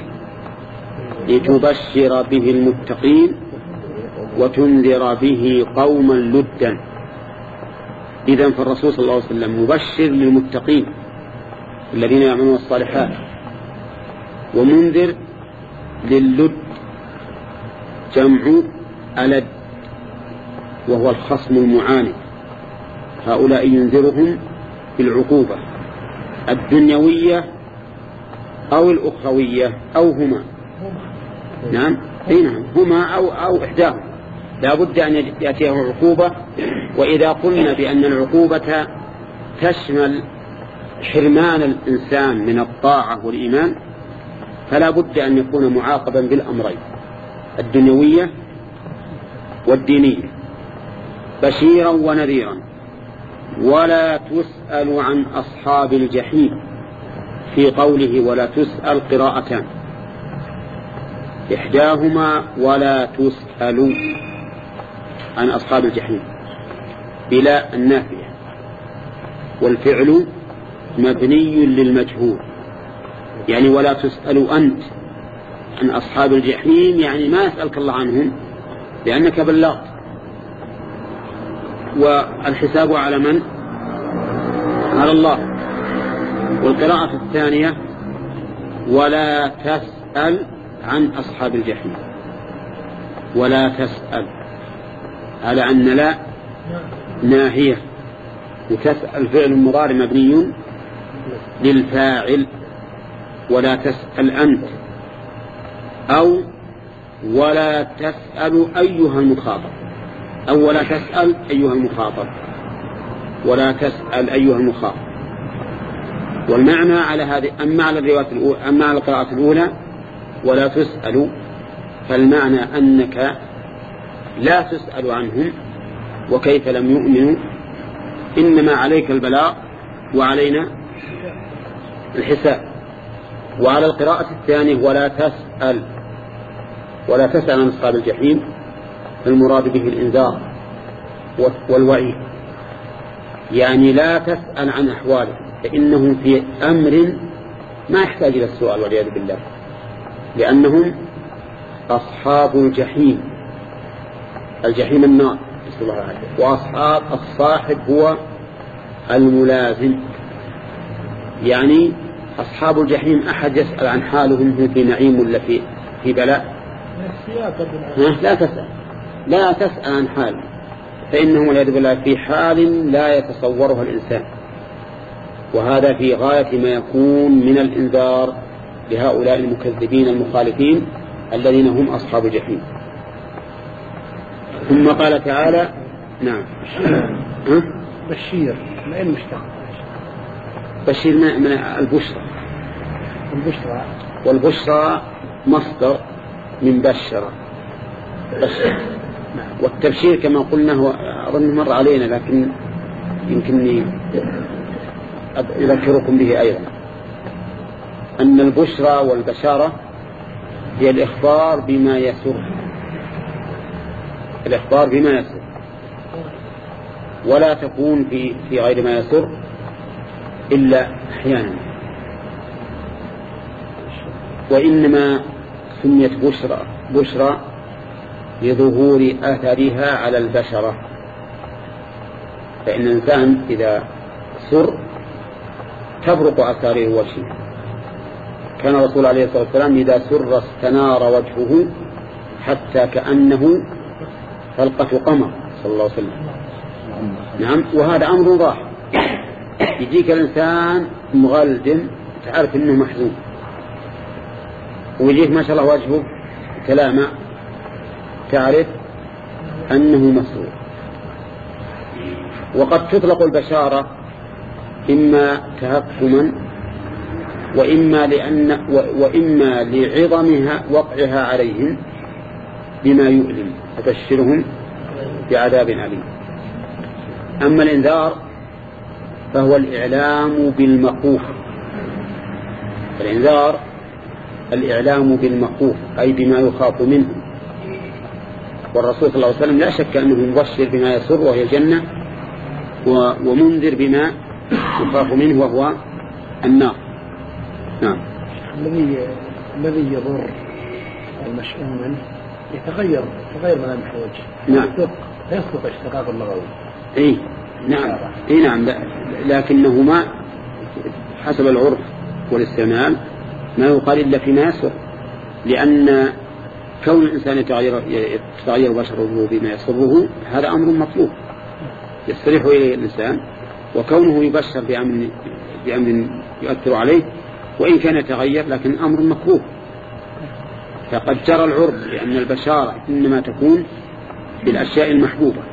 لتبشر به المتقين وتنذر به قوما لدا. إذن فالرسول صلى الله عليه وسلم مبشر للمتقين الذين يعملون الصالحات، ومنذر للد، جمع ألد، وهو الخصم المعاند. هؤلاء ينذرهم بالعقوبة الدنيوية أو الأخروية أو هما. نعم أي نعم هما أو, أو إحداهما، لا بد أن يأتيه عقوبة. وإذا قلنا بأن العقوبة تشمل حرمان الإنسان من الطاعة والإيمان فلا بد أن يكون معاقبا بالأمرين الدنيوية والدينية، بشيرا ونذيرا. ولا تسأل عن أصحاب الجحيم، في قوله ولا تسأل قراءتان، إحداهما ولا تسأل عن أصحاب الجحيم بلا النافية، والفعل مبني للمجهول، يعني ولا تسأل أنت عن أصحاب الجحيم، يعني ما يسألك الله عنهم لأنك بلغت. والحساب على من؟ على الله. والقراءة الثانية ولا تسأل عن أصحاب الجحيم، ولا تسأل على أن لا ناهية، وتسأل فعل مضارع مبني للفاعل، ولا تسأل أنت، أو ولا تسأل أيها المخاطب، أو ولا تسأل أيها المخاطب، ولا تسأل أيها المخاطب. والمعنى على هذه. أما على الرواية الأولى، أما على القراءة الأولى ولا تسأل، فالمعنى أنك لا تسأل عنهم، وكيف لم يؤمنوا، إنما عليك البلاغ وعلينا الحساب. وعلى القراءة الثانية ولا تسأل، ولا تسأل عن أصحاب الجحيم، المراد به الإنذار والوعيد، يعني لا تسأل عن أحواله، فإنهم في أمر ما يحتاج إلى السؤال والعياذ بالله، لأنهم أصحاب الجحيم. الجحيم النار، وأصحاب الصاحب هو الملازم، يعني أصحاب الجحيم أحد يسأل عن حالهم هم في نعيم ولا في في بلاء؟ لا تسأل، لا تسأل عن حال، فإنهم والعياذ بالله في حال لا يتصورها الإنسان، وهذا في غاية ما يكون من الإنذار لهؤلاء المكذبين المخالفين الذين هم أصحاب الجحيم. ثم قال تعالى نعم بشير من أين مشتق؟ بشير من البشرى، البشرى والبشرى مصدر من بشر بشر. والتبشير كما قلنا هو أظن مر علينا، لكن يمكنني أذكركم به أيضا، أن البشرى والبشارة هي الإخبار بما يسر، الإخبار بما يسر، ولا تكون في في غير ما يسر إلا أحيانا، وإنما سميت بشرى بشرى لظهور آثارها على البشرة، فإن الإنسان إذا سر تبرق آثاره وجهه. كان الرسول عليه الصلاة والسلام إذا سر استنار وجهه حتى كأنه فلقة قمر صلى الله عليه وسلم. نعم، وهذا أمر ظاهر، يجيك الإنسان مغلدم تعرف أنه محزون، ويجيك ما شاء الله وجهه كلامه تعرف أنه مسرور. وقد تطلق البشارة إما تهكما وإما لأن وإما لعظمها وقعها عليهم بما يؤلم، فبشرهم بعذاب أليم. أما الإنذار فهو الإعلام بالمخوف، الإنذار الإعلام بالمخوف أي بما يخاف منه، والرسول صلى الله عليه وسلم لا شك أنه مبشر بما يسر وهي الجنة، ومنذر بما يخاف منه وهو النار. نعم. الذي الذي يضر المشؤوم منه يتغير تغير ملامح الوجه. نعم. يصدق اشتقاق اللغوي. إيه نعم إيه نعم، لكنه ما حسب العرف والاستعمال ما يقال إلا فيما يسر، لأن كون الإنسان يتغير يتغير بشره بما يسره هذا أمر مطلوب يستريح إليه الإنسان، وكونه يبشر بأمر بأمر يؤثر عليه وإن كان يتغير لكن أمر مكروه. فقد جرى العرف لأن البشارة إنما تكون بالأشياء المحبوبة،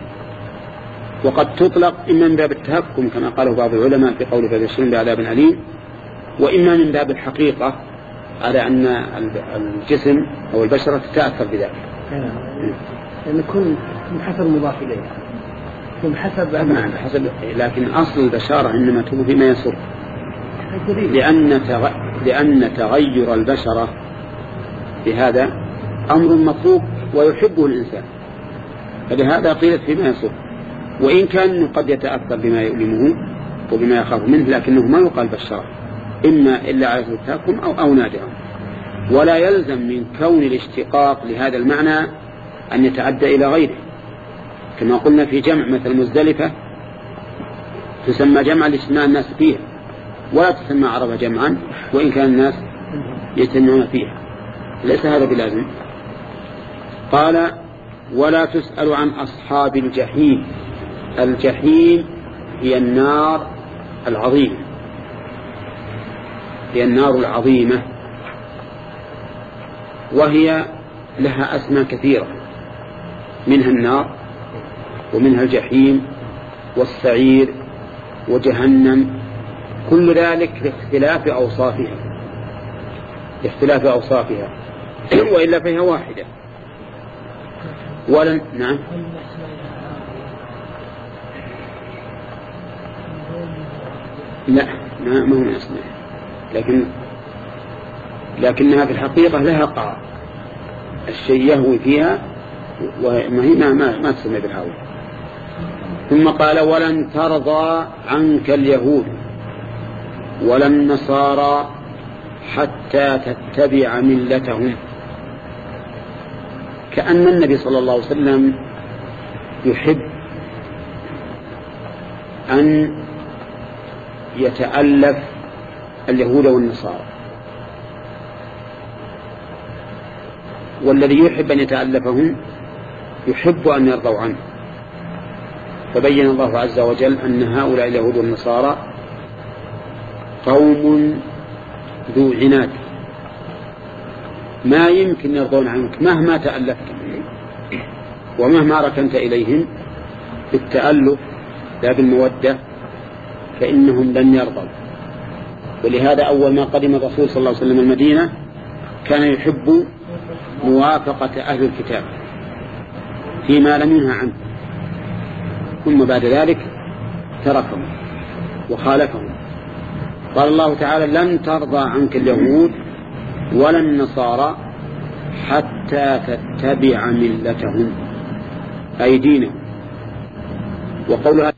وقد تطلق إما من باب التهكم كما قاله بعض العلماء في قوله فبشرهم بعذاب أليم، وإما من باب الحقيقة على أن الجسم أو البشرة تتأثر بذلك. يعني يكون حسب مضاف إليه، يكون حسب نعم حسب، لكن أصل البشارة إنما تكون بما يسر، لأن تغ... لأن تغير البشرة بهذا أمر مطلوب ويحبه الإنسان، فلهذا قيلت فيما يسر، وإن كان قد يتأثر بما يؤلمه وبما يخاف منه لكنه ما يقال بشرة إما إلا على التهكم أو, أو نادرا. ولا يلزم من كون الاشتقاق لهذا المعنى أن يتعدى إلى غيره، كما قلنا في جمع مثل مزدلفة تسمى جمعا لاجتماع الناس فيها، ولا تسمى عرفة جمعا وإن كان الناس يجتمعون فيها، ليس هذا بلازم. قال ولا تسأل عن أصحاب الجحيم. الجحيم هي النار العظيمة، هي النار العظيمة، وهي لها أسماء كثيرة، منها النار ومنها الجحيم والسعير وجهنم، كل ذلك لاختلاف أوصافها لاختلاف أوصافها وإلا فهي واحدة. ولن نعم لا ما ما هو من أسماء، لكن لكنها في الحقيقة لها قرار، الشيء يهوي فيها وما هي ما, ما, ما تسمى بالهوى. ثم قال ولن ترضى عنك اليهود ولا النصارى حتى تتبع ملتهم. كأن النبي صلى الله عليه وسلم يحب أن يتألف اليهود والنصارى، والذي يحب أن يتألفهم يحب أن يرضوا عنه. فبين الله عز وجل أن هؤلاء اليهود والنصارى قوم ذو عناد ما يمكن يرضون عنك مهما تألفت ومهما ركنت إليهم بالتألف لا بالمودة، فإنهم لن يرضوا. ولهذا أول ما قدم الرسول صلى الله عليه وسلم المدينة كان يحب موافقة أهل الكتاب فيما لم ينهى عنه، ثم بعد ذلك تركهم وخالفهم. قال الله تعالى لن ترضى عنك اليهود ولا النصارى حتى تتبع ملتهم أي دينهم. وقولها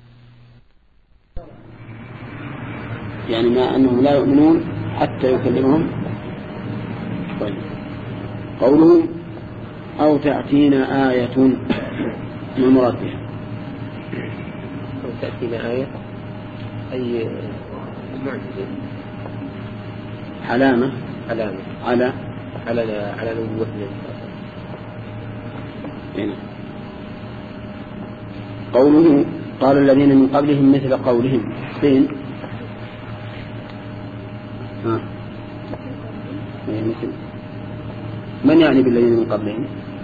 يعني ما أنهم لا يؤمنون حتى يكلمهم. طيب قوله أو تأتينا آية ما المراد بها؟ أو تأتينا آية أي معجزة علامة علامة على على على نبوتنا. يعني قوله قال الذين من قبلهم مثل قولهم حسين ها مثل من يعني بالذين من قبلهم؟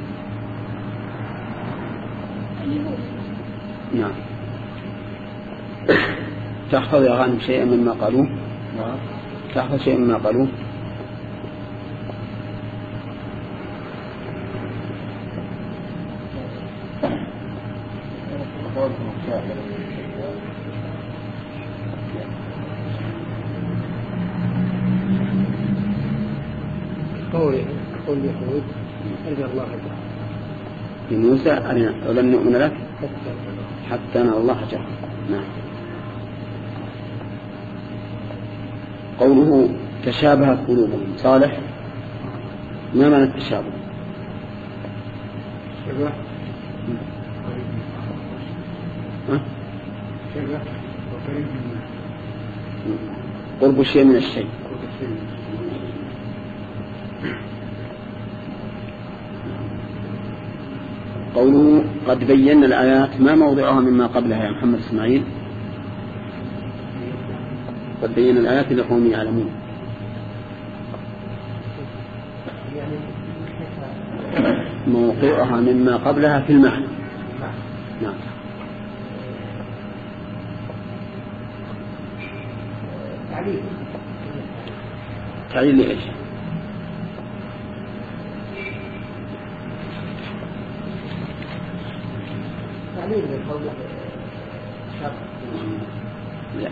نعم. تحفظ يا غانم شيئا مما قالوه؟ تحفظ شيئا مما قالوه؟ قول قول يهود أرجى الله لموسى ولن نؤمن لك حتى نرى الله جهرا. نعم. قوله تشابهت قلوبهم صالح ما معنى التشابه؟ شبه ها؟ شبه وقريب قرب الشيء من الشيء. قوله قد بينا الآيات ما موضعها مما قبلها يا محمد إسماعيل؟ قد بينا الآيات لقوم يعلمون. موقعها مما قبلها في المعنى. نعم. تعليل تعليل لإيش؟ تعليل للقول شرط لا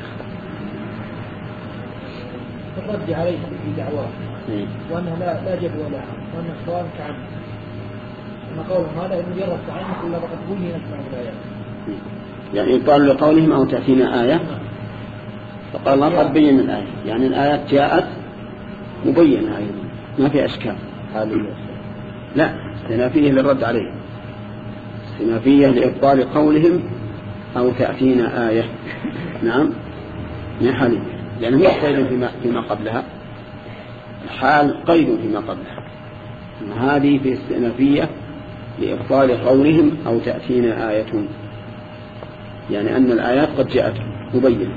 الرد عليه في دعواه وأنها لا لا جدوى لها وأنها سواء كعم ما قولهم هذا مجرد تعليم إلا فقد بينت مع الآيات. يعني يقال لقولهم أو تأتينا آية فقال الله قد بين الآية يعني الآيات جاءت مبينة أيضا ما في أشكال. لا استنافية للرد عليه استنافية لإبطال قولهم أو تأتينا آية. نعم من حالي لأنه يعني قيد فيما, فيما قبلها الحال قيد فيما قبلها. هذه في استئنافية لإبطال قولهم أو تأتينا آية يعني أن الآيات قد جاءت مبينة.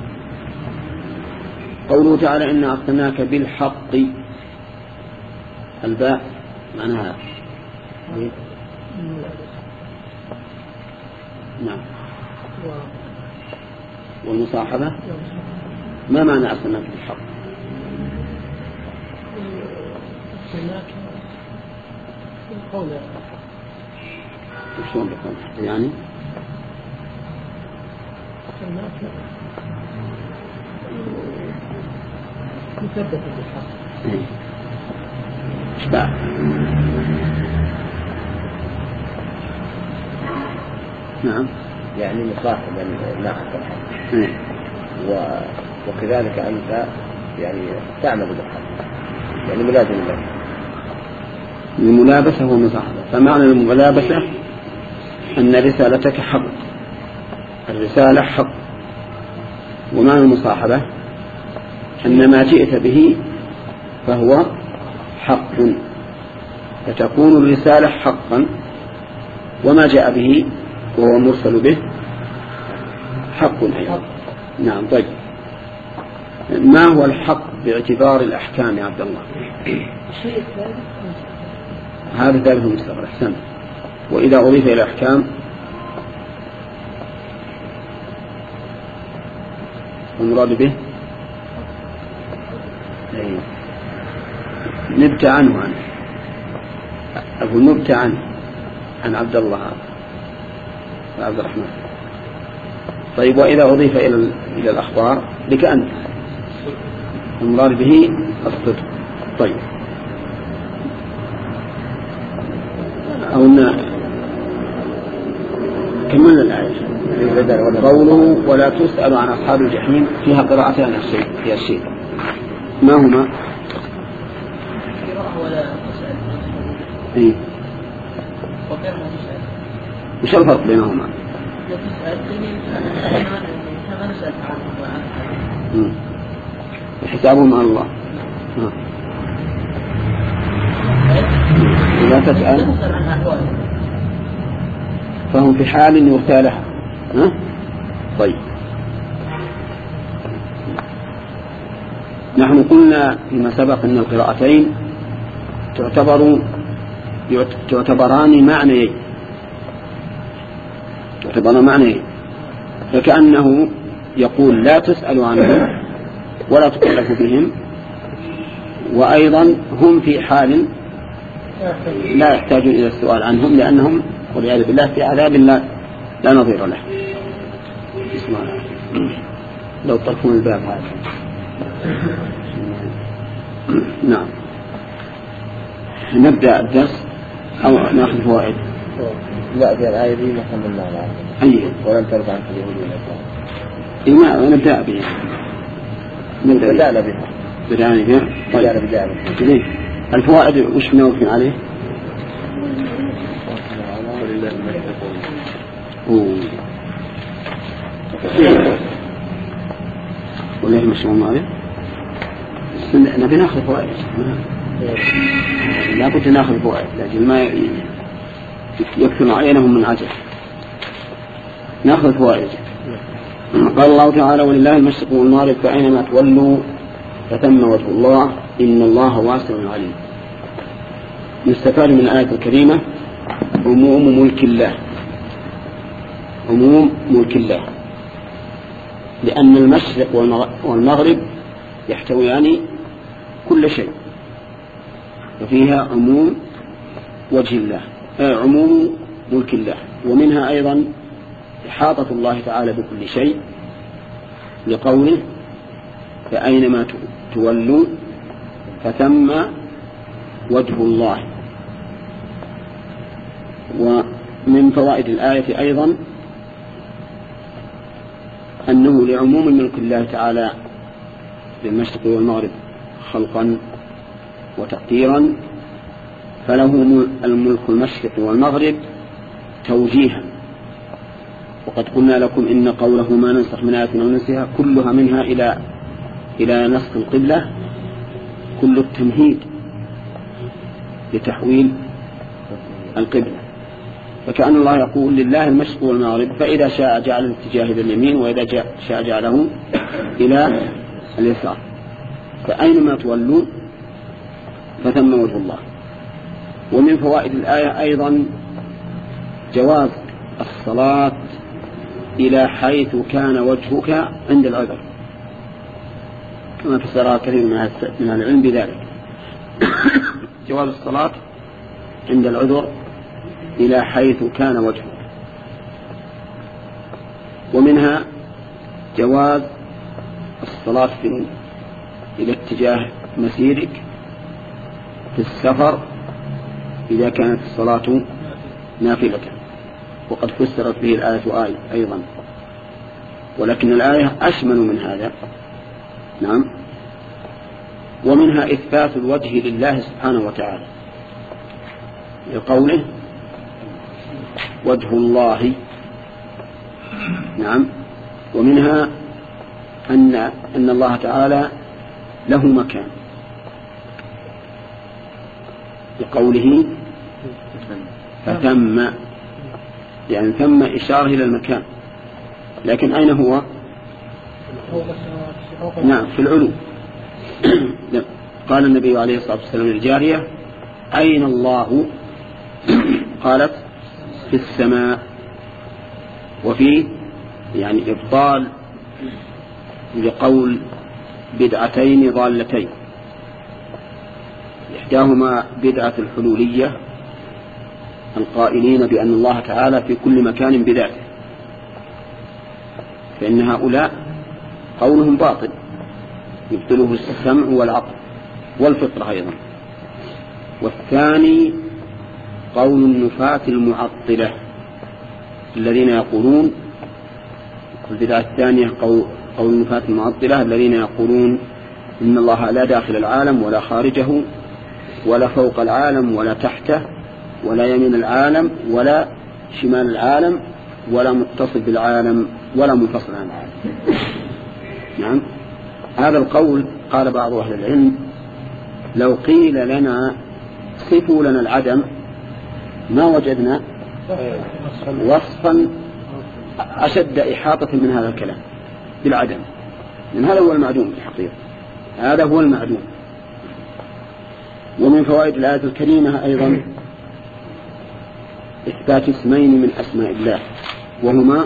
قوله تعالى إنا أرسلناك بالحق الباء معناها نعم والمصاحبة ما معنى أرسلناك بالحق؟ أرسلناك بالقول وشون بالقول يعني أرسلناك مثبت بالحق. إشباع نعم. يعني مصاحبا ناقص الحق. و... وكذلك أنت يعني تعمل بالحق يعني ملازم له. الملابسة والمصاحبة. فمعنى الملابسة أن رسالتك حق، الرسالة حق. ومعنى المصاحبة أن ما جئت به فهو حق، فتكون الرسالة حقا، وما جاء به وهو مرسل به حق أيضا. نعم. طيب، ما هو الحق باعتبار الأحكام يا عبد الله؟ الشيء الثالث هذا ثالث مستقر. أحسن. وإذا أضيف إلى الأحكام المراد به نبت عنه عنه أقول نبت عنه عن عبد الله عبد الرحمن. طيب، وإذا أضيف إلى إلى الأخبار لكأن المراد به الصدق. طيب، أو أن كملنا الآية. قوله ولا تسأل عن أصحاب الجحيم فيها قراءتان الشيء فيها الشيء ما هما؟ ولا تسأل. إيه. وكان تسأل. وش الفرق بينهما؟ لا تسأل ما نسأل عنه. حسابهم على الله. لا تسأل فهم في حال يرثى لها. ها؟ طيب، نحن قلنا فيما سبق أن القراءتين تعتبر تعتبران معنيين تعتبران معنيين فكأنه يقول لا تسأل عنهم ولا تكلف بهم، وأيضا هم في حال لا يحتاجون إلى السؤال عنهم لأنهم والعياذ بالله في عذاب لا, لا نظير له. اسمع لو طرفون الباب هذا. نعم. نبدأ الدرس أو نأخذ فوائد؟ لا، في الآية دي ما كملنا الآية. أيه. ولن ترضى عنك اليهود ولا النصارى. نبدأ بها. نبدأ بدأنا بها. بدأنا بها. بدأنا بدأنا بها. الفوائد وش نوقف عليه؟ ولا يمشون عليه؟ نبي ناخذ فوائد. لا بد ناخذ فوائد لكن ما يكثر عينهم من عجل. ناخذ فوائد. قال الله تعالى ولله المشرق والمغرب فأينما تولوا فثم وجه الله إن الله واسع عليم. نستفاد من الآية الكريمة عموم ملك الله عموم ملك الله لأن المشرق والمغرب يحتويان كل شيء، وفيها عموم وجه الله آه عموم ملك الله، ومنها أيضا إحاطة الله تعالى بكل شيء لقوله فأينما تولوا فثم وجه الله. ومن فوائد الآية أيضا أنه لعموم ملك الله تعالى للمشرق والمغرب خلقا وتقديرا فله الملك المشرق والمغرب توجيها. وقد قلنا لكم إن قوله ما ننسخ من آية أو ننسها كلها منها إلى إلى نسخ القبلة كل التمهيد لتحويل القبلة، فكأن الله يقول لله المشرق والمغرب، فإذا شاء جعل الاتجاه إلى اليمين وإذا شاء جعله إلى اليسار، فأينما تولوا فثم وجه الله. ومن فوائد الآية أيضا جواز الصلاة إلى حيث كان وجهك عند العذر، كما فسرها كثير من العلم بذلك. جواز الصلاة عند العذر إلى حيث كان وجهك. ومنها جواز الصلاة في إلى اتجاه مسيرك في السفر إذا كانت الصلاة نافلة. وقد فسرت به الآية آية أيضا، ولكن الآية أشمل من هذا. نعم. ومنها إثبات الوجه لله سبحانه وتعالى لقوله وجه الله. نعم. ومنها أن أن الله تعالى له مكان لقوله فثم، يعني ثم إشارة إلى المكان، لكن أين هو؟ نعم في العلو. قال النبي عليه الصلاة والسلام للجارية أين الله؟ قالت في السماء. وفي يعني إبطال لقول بدعتين ضالتين، إحداهما بدعة الحلولية القائلين بأن الله تعالى في كل مكان بذاته، فإن هؤلاء قولهم باطل يبطله السمع والعقل والفطرة أيضا. والثاني قول النفاة المعطلة الذين يقولون، البدعة الثانية قول, قول النفاة المعطلة الذين يقولون إن الله لا داخل العالم ولا خارجه ولا فوق العالم ولا تحته ولا يمين العالم ولا شمال العالم ولا متصل بالعالم ولا منفصل عن العالم. نعم. هذا القول قال بعض أهل العلم لو قيل لنا صفوا لنا العدم ما وجدنا وصفا أشد إحاطة من هذا الكلام بالعدم، لأن هذا هو المعدوم في الحقيقة، هذا هو المعدوم. ومن فوائد الآية الكريمة أيضا إثبات اسمين من أسماء الله وهما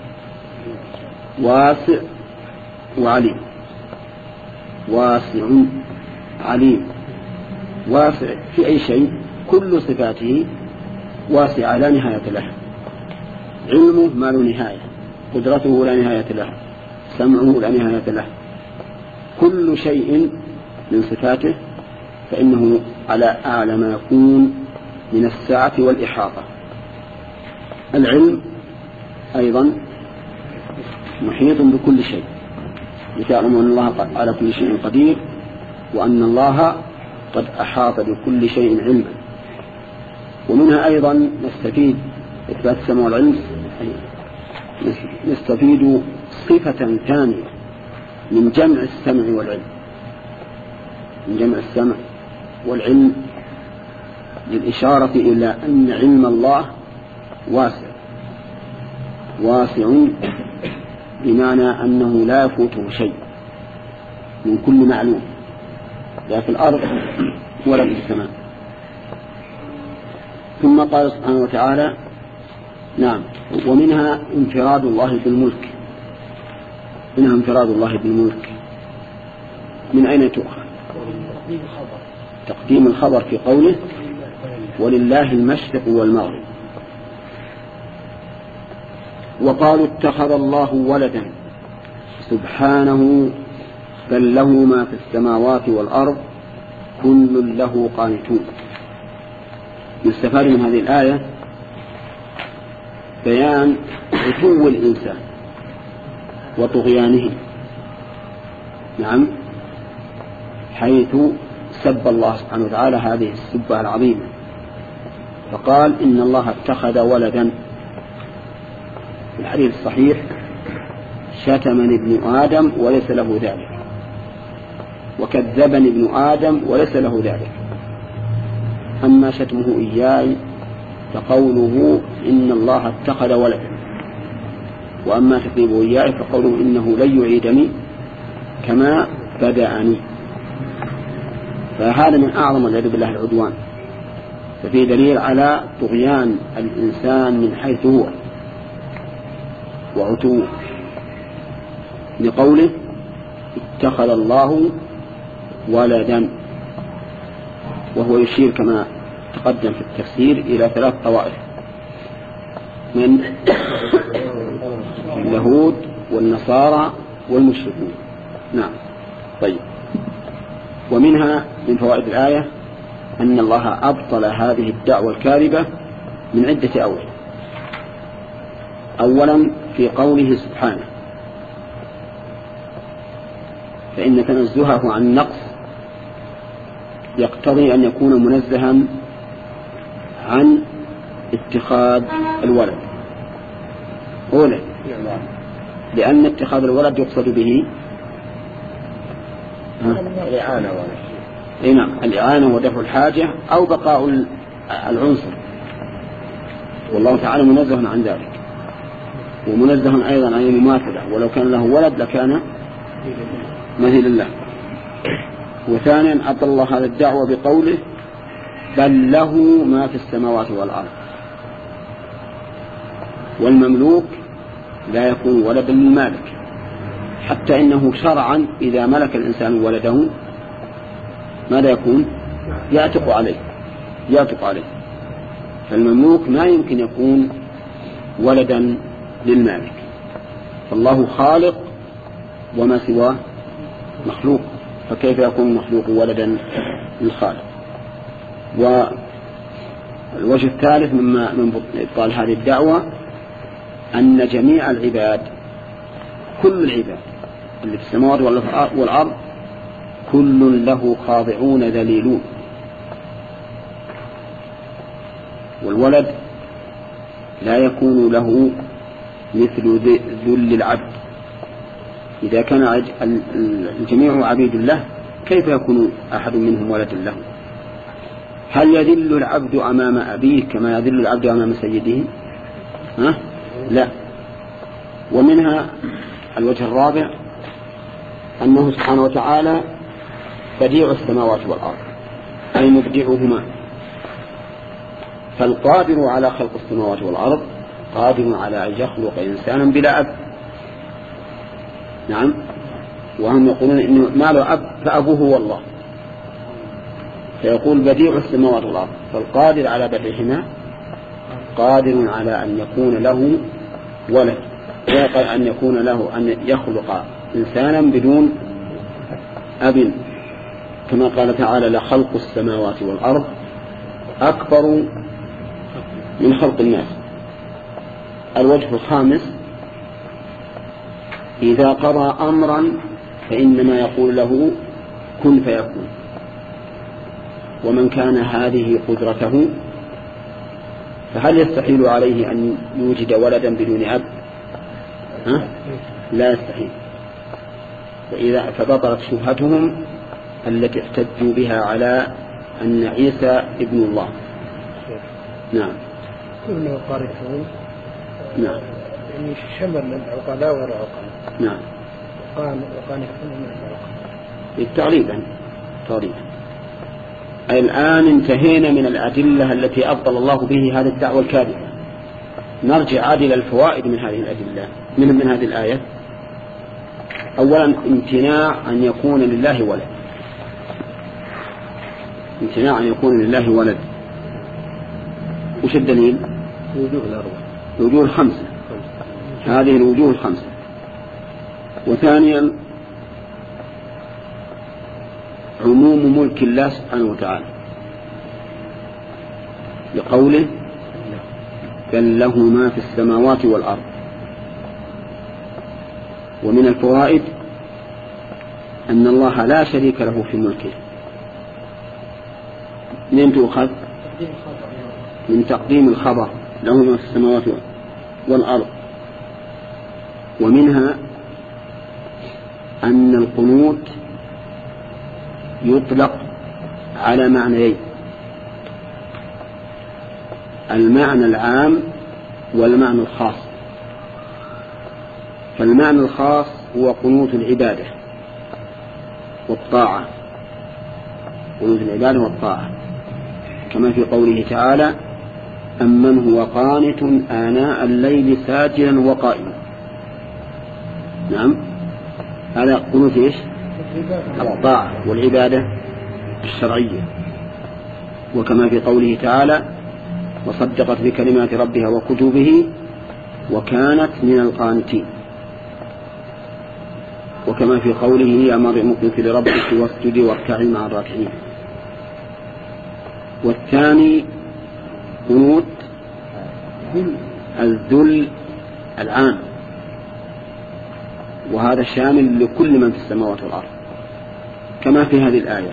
واسع وعليم. واسع عليم. واسع في أي شيء، كل صفاته واسعة لا نهاية لها، علمه ما له نهاية، قدرته لا نهاية لها، سمعه لا نهاية له، كل شيء من صفاته فإنه على أعلى ما يكون من السعة والإحاطة. العلم أيضا محيط بكل شيء، لتعلموا أن الله على كل شيء قدير وأن الله قد أحاط بكل شيء علما. ومنها أيضا نستفيد إثبات السمع والعلم، نستفيد صفة ثانية من جمع السمع والعلم، من جمع السمع والعلم للإشارة إلى أن علم الله واسع، واسع بمعنى أنه لا يفوته شيء من كل معلوم، لا في الأرض ولا في السماء. ثم قال سبحانه وتعالى نعم ومنها انفراد الله بالملك. منها انفراد الله بالملك. من أين تؤخذ؟ تقديم الخبر في قوله ولله المشرق والمغرب. وقالوا اتخذ الله ولدا سبحانه بل له ما في السماوات والأرض كل له قانتون. يستفاد من هذه الآية بيان عتو الإنسان وطغيانه، نعم، حيث سب الله سبحانه وتعالى هذه السبة العظيمة، فقال إن الله اتخذ ولدا. في الحديث الصحيح شتمني ابن آدم وليس له ذلك، وكذبني ابن آدم وليس له ذلك. أما شتمه إياي فقوله إن الله اتخذ ولدا، وأما تكذيبه إياي فقوله إنه لن يعيدني كما بدأني. فهذا من أعظم والعياذ بالله العدوان، ففيه دليل على طغيان الإنسان من حيث هو وعتوه، لقوله اتخذ الله ولدا، وهو يشير كما تقدم في التفسير إلى ثلاث طوائف من اليهود والنصارى والمشركون. نعم. طيب. ومنها من فوائد الآية أن الله أبطل هذه الدعوة الكاذبة من عدة أوجه. أولا في قوله سبحانه، فإن تنزهه عن النقص يقتضي أن يكون منزها عن اتخاذ الولد أولا، لأن اتخاذ الولد يقصد به الإعانة اي نعم الإعانة ودفع الحاجة أو بقاء العنصر، والله تعالى منزه عن ذلك، ومنزه أيضا عن المماثلة، ولو كان له ولد لكان مثيلا له. وثانيا أبطل الله هذا الدعوة بقوله بل له ما في السماوات والأرض، والمملوك لا يكون ولدا للمالك، حتى إنه شرعا إذا ملك الإنسان ولده ماذا يكون؟ يعتق عليه يعتق عليه فالمملوك ما يمكن يكون ولدا للمالك، فالله خالق وما سواه مخلوق، فكيف يكون المخلوق ولدا للخالق؟ والوجه الثالث مما من إبطال هذه الدعوة أن جميع العباد كل العباد اللي في السماوات والأرض كل له خاضعون ذليلون، والولد لا يكون له مثل ذل العبد. إذا كان الجميع عبيد الله كيف يكون أحد منهم ولد له؟ هل يذل العبد أمام أبيه كما يذل العبد أمام سيده؟ ها؟ لا. ومنها الوجه الرابع أنه سبحانه وتعالى بديع السماوات والأرض، أي مبدعهما، فالقادر على خلق السماوات والأرض قادر على أن يخلق إنسانا بلا أب. نعم، وهم يقولون إنه ما له أب فأبوه هو الله، فيقول بديع السماوات والأرض، فالقادر على بديعهما قادر على أن يكون له ولد، ويقال أن يكون له أن يخلق إنسانا بدون أب، كما قال تعالى لخلق السماوات والأرض أكبر من خلق الناس. الوجه الخامس إذا قضى أمرا فإنما يقول له كن فيكون، ومن كان هذه قدرته فهل يستحيل عليه أن يوجد ولدا بدون أب؟ ها؟ لا يستحيل. فإذا فبطلت شبهتهم التي احتجوا بها على أن عيسى ابن الله. نعم. كله قارئون. نعم. يعني شمل العقلاء وغير العقلاء. نعم. وقال وقال يكون من العقلاء. تقريبا تقريبا. الآن انتهينا من الأدلة التي أبطل الله به هذه الدعوة الكاذبة. نرجع عاد إلى الفوائد من هذه الأدلة من من هذه الآية. أولا امتناع أن يكون لله ولد، امتناع أن يكون لله ولد. وش الدليل؟ وجوه الأربعة، الوجوه الخمسة، هذه الوجوه الخمسة. وثانيا عموم ملك الله سبحانه وتعالى لقوله بل له ما في السماوات والأرض. ومن الفوائد أن الله لا شريك له في ملكه. من تؤخذ؟ من تقديم الخبر له ما في السماوات والأرض. ومنها أن القنوت يطلق على معنيين، المعنى العام والمعنى الخاص. فالمعنى الخاص هو قنوت العبادة والطاعة، قنوت العبادة والطاعة، كما في قوله تعالى أمن هو قانت آناء الليل ساجدا وقائما. نعم، هذا قنوت إيش؟ الطاعة والعبادة الشرعية. وكما في قوله تعالى وصدقت بكلمات ربها وكتبه وكانت من القانتين. وكما في قوله يا مريم اقنتي لربك واسجدي واركعي مع الراكعين. والثاني قنوت الذل العام، وهذا شامل لكل من في السماوات والأرض، كما في هذه الآية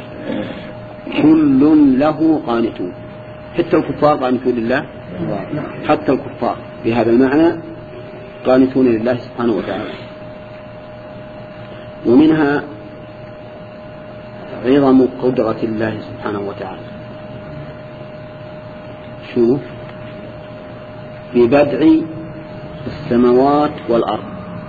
كل له قانتون، حتى الكفار قانتون لله، حتى الكفار بهذا المعنى قانتون لله سبحانه وتعالى. ومنها عظم قدرة الله سبحانه وتعالى. شوف في بدع السماوات والأرض،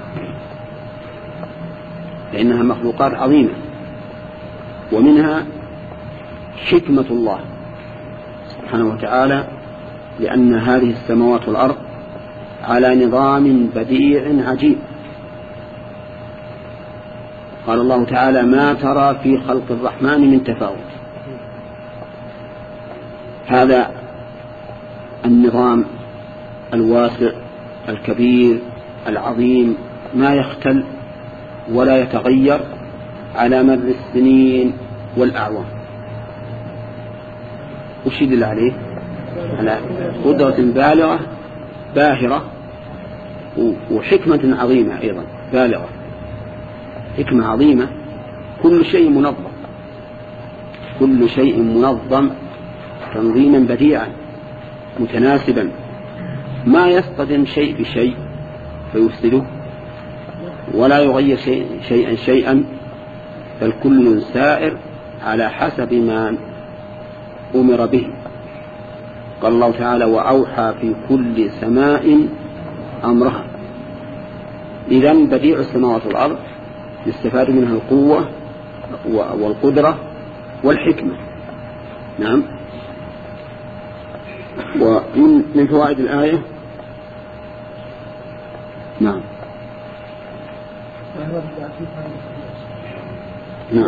لأنها مخلوقات عظيمة. ومنها حكمة الله سبحانه وتعالى، لأن هذه السماوات والأرض على نظام بديع عجيب. قال الله تعالى ما ترى في خلق الرحمن من تفاوت. هذا النظام الواسع الكبير العظيم ما يختل ولا يتغير على مر السنين والأعوام. وش يدل عليه؟ على قدرة بالغة باهرة وحكمة عظيمة أيضا بالغة، حكمة عظيمة. كل شيء منظم، كل شيء منظم تنظيما بديعا متناسبا، ما يصطدم شيء بشيء فيفسده، ولا يغير شيء شيئا شيئا، بل كل سائر على حسب ما أمر به. قال الله تعالى وأوحى في كل سماء أمرها. إذن بديع السماوات والأرض يستفاد منها القوة والقدرة والحكمة. نعم. ومن من فوائد الآية نعم نعم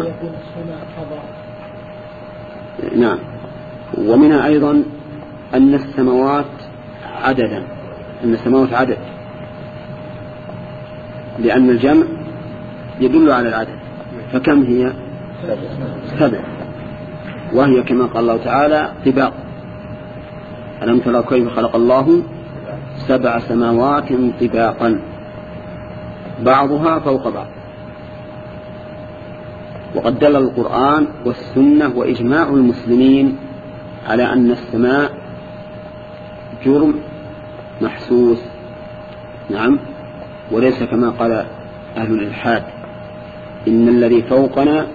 نعم ومنها أيضا أن السماوات عددا، أن السماوات عدد، لأن الجمع يدل على العدد. فكم هي؟ سبع، وهي كما قال الله تعالى طباق. ألم ترى كيف خلق الله سبع سماوات طباقا بعضها فوق بعض. وقد دل القرآن والسنة وإجماع المسلمين على أن السماء جرم محسوس، نعم، وليس كما قال أهل الإلحاد إن الذي فوقنا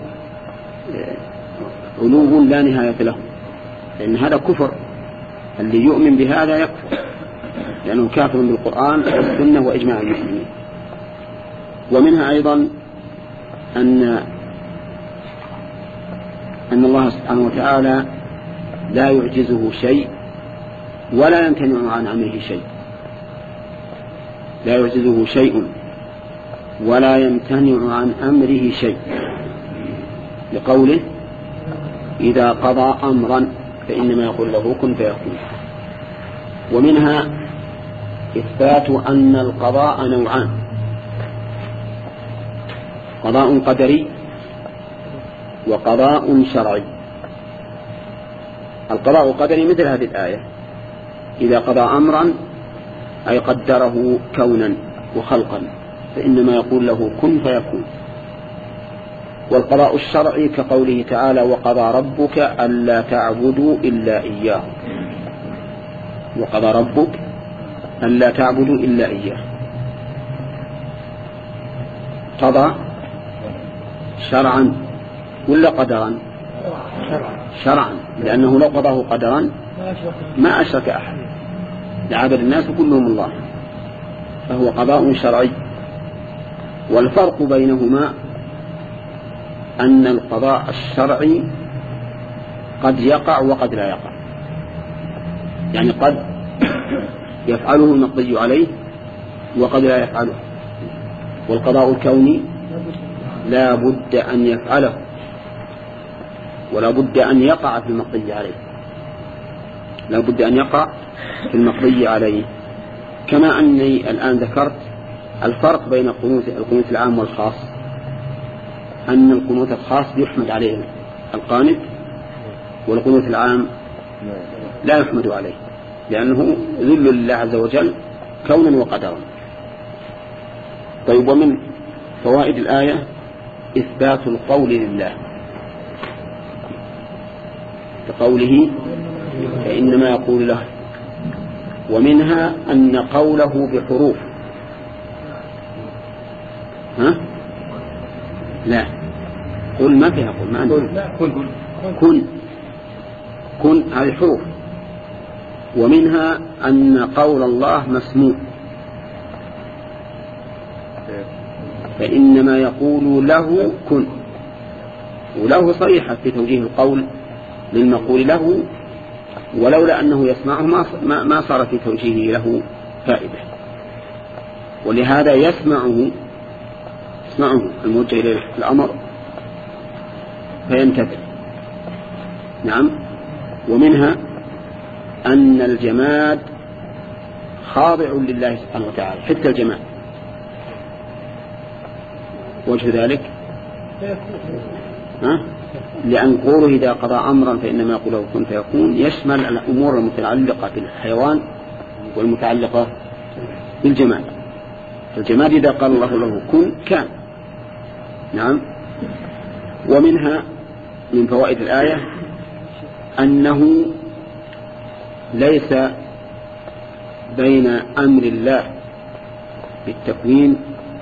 علو لا نهاية له، لأن هذا كفر. اللي يؤمن بهذا يكفر، لأنه كافر بالقرآن والسنة وإجماع المسلمين. ومنها أيضا أن أن الله سبحانه وتعالى لا يعجزه شيء ولا يمتنع عن أمره شيء، لا يعجزه شيء ولا يمتنع عن أمره شيء، لقوله إذا قضى أمرا فإنما يقول له كن فيكون. ومنها إثبات أن القضاء نوعان: قضاء قدري وقضاء شرعي. القضاء القدري مثل هذه الآية إذا قضى أمرا أي قدره كونا وخلقا فإنما يقول له كن فيكون. والقضاء الشرعي كقوله تعالى وقضى ربك ألا تعبدوا إلا إياه، وقضى ربك ألا تعبدوا إلا إياه. قضى شرعا ولا قدرا؟ شرعا، لأنه لو قضاه قدرا ما أشرك أحد لعبد الناس كلهم الله، فهو قضاء شرعي. والفرق بينهما أن القضاء الشرعي قد يقع وقد لا يقع، يعني قد يفعله المقضي عليه وقد لا يفعله. والقضاء الكوني لا بد أن يفعله ولا بد أن يقع في المقضي عليه، لا بد أن يقع في المقضي عليه. كما أني الآن ذكرت الفرق بين القنوت القنوت العام والخاص، أن القنوت الخاص يحمد عليه القانت، والقنوت العام لا يحمد عليه، لأنه ذل لله عز وجل كونا وقدرا. طيب، ومن فوائد الآية إثبات القول لله كقوله فإنما يقول له، ومنها أن قوله بحروف. ها؟ لا، قل ما فيها قل، ما عندنا كن كن كن هذه حروف. ومنها أن قول الله مسموع، فإنما يقول له كن، وله صريحة في توجيه القول للمقول له، ولولا أنه يسمعه ما صار في توجيهه له فائدة. ولهذا يسمعه يسمعه الموجه إليه الأمر فينتبه. نعم. ومنها أن الجماد خاضع لله سبحانه وتعالى، حتى الجماد. وجه ذلك ها؟ لأن قوله إذا قضى أمرا فإنما يقول له كن فيكون يشمل الأمور المتعلقة بالحيوان والمتعلقة بالجماد. الجماد إذا قال الله له كن كان. نعم. ومنها من فوائد الآية أنه ليس بين أمر الله بالتكوين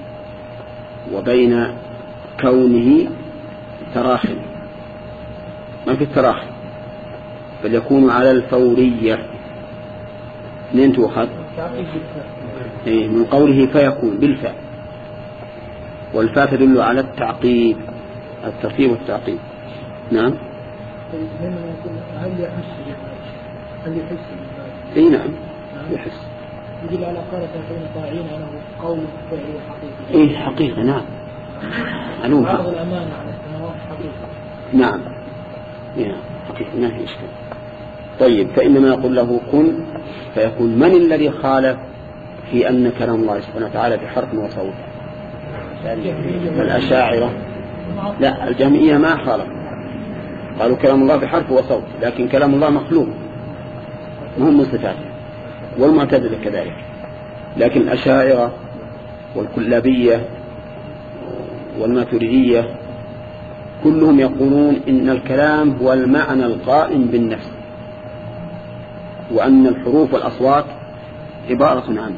وبين كونه تراخي، ما في التراخي، بل يكون على الفورية. منين تؤخذ؟ إيه، من قوله فيكون بالفاء، والفاء تدل على التعقيب، الترتيب والتعقيب. نعم. هل يحس؟ هل يحس؟ اي نعم يحس. يجب على قارة فإن طاعين أنه قول فعلي حقيقي. ايه حقيقة. نعم. علوم بعض الأمانة على السماوات حقيقة. نعم. نعم حقيقة، ما في إشكال. طيب، فإنما يقول له كن فيكون. من الذي خالف في أن كلام الله سبحانه وتعالى بحرف وصوت؟ الأشاعرة. لا، الجهمية ما خالف، قالوا كلام الله بحرف وصوت، لكن كلام الله مخلوق مهم من صفاته، والمعتزلة كذلك. لكن الأشاعرة والكلابية والماتريدية كلهم يقولون إن الكلام هو المعنى القائم بالنفس، وأن الحروف والأصوات عبارة عنه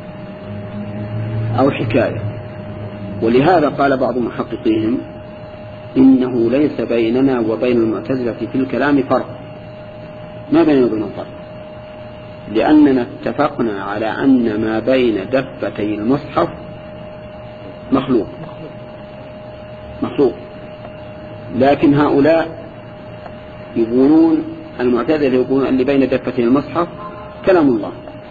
أو حكاية. ولهذا قال بعض محققيهم إنه ليس بيننا وبين المعتزلة في الكلام فرق، ما بيننا وبينهم فرق، لأننا اتفقنا على أن ما بين دفتي المصحف مخلوق مخلوق لكن هؤلاء يقولون، المعتزلة يقولون اللي بين دفتي المصحف كلام الله،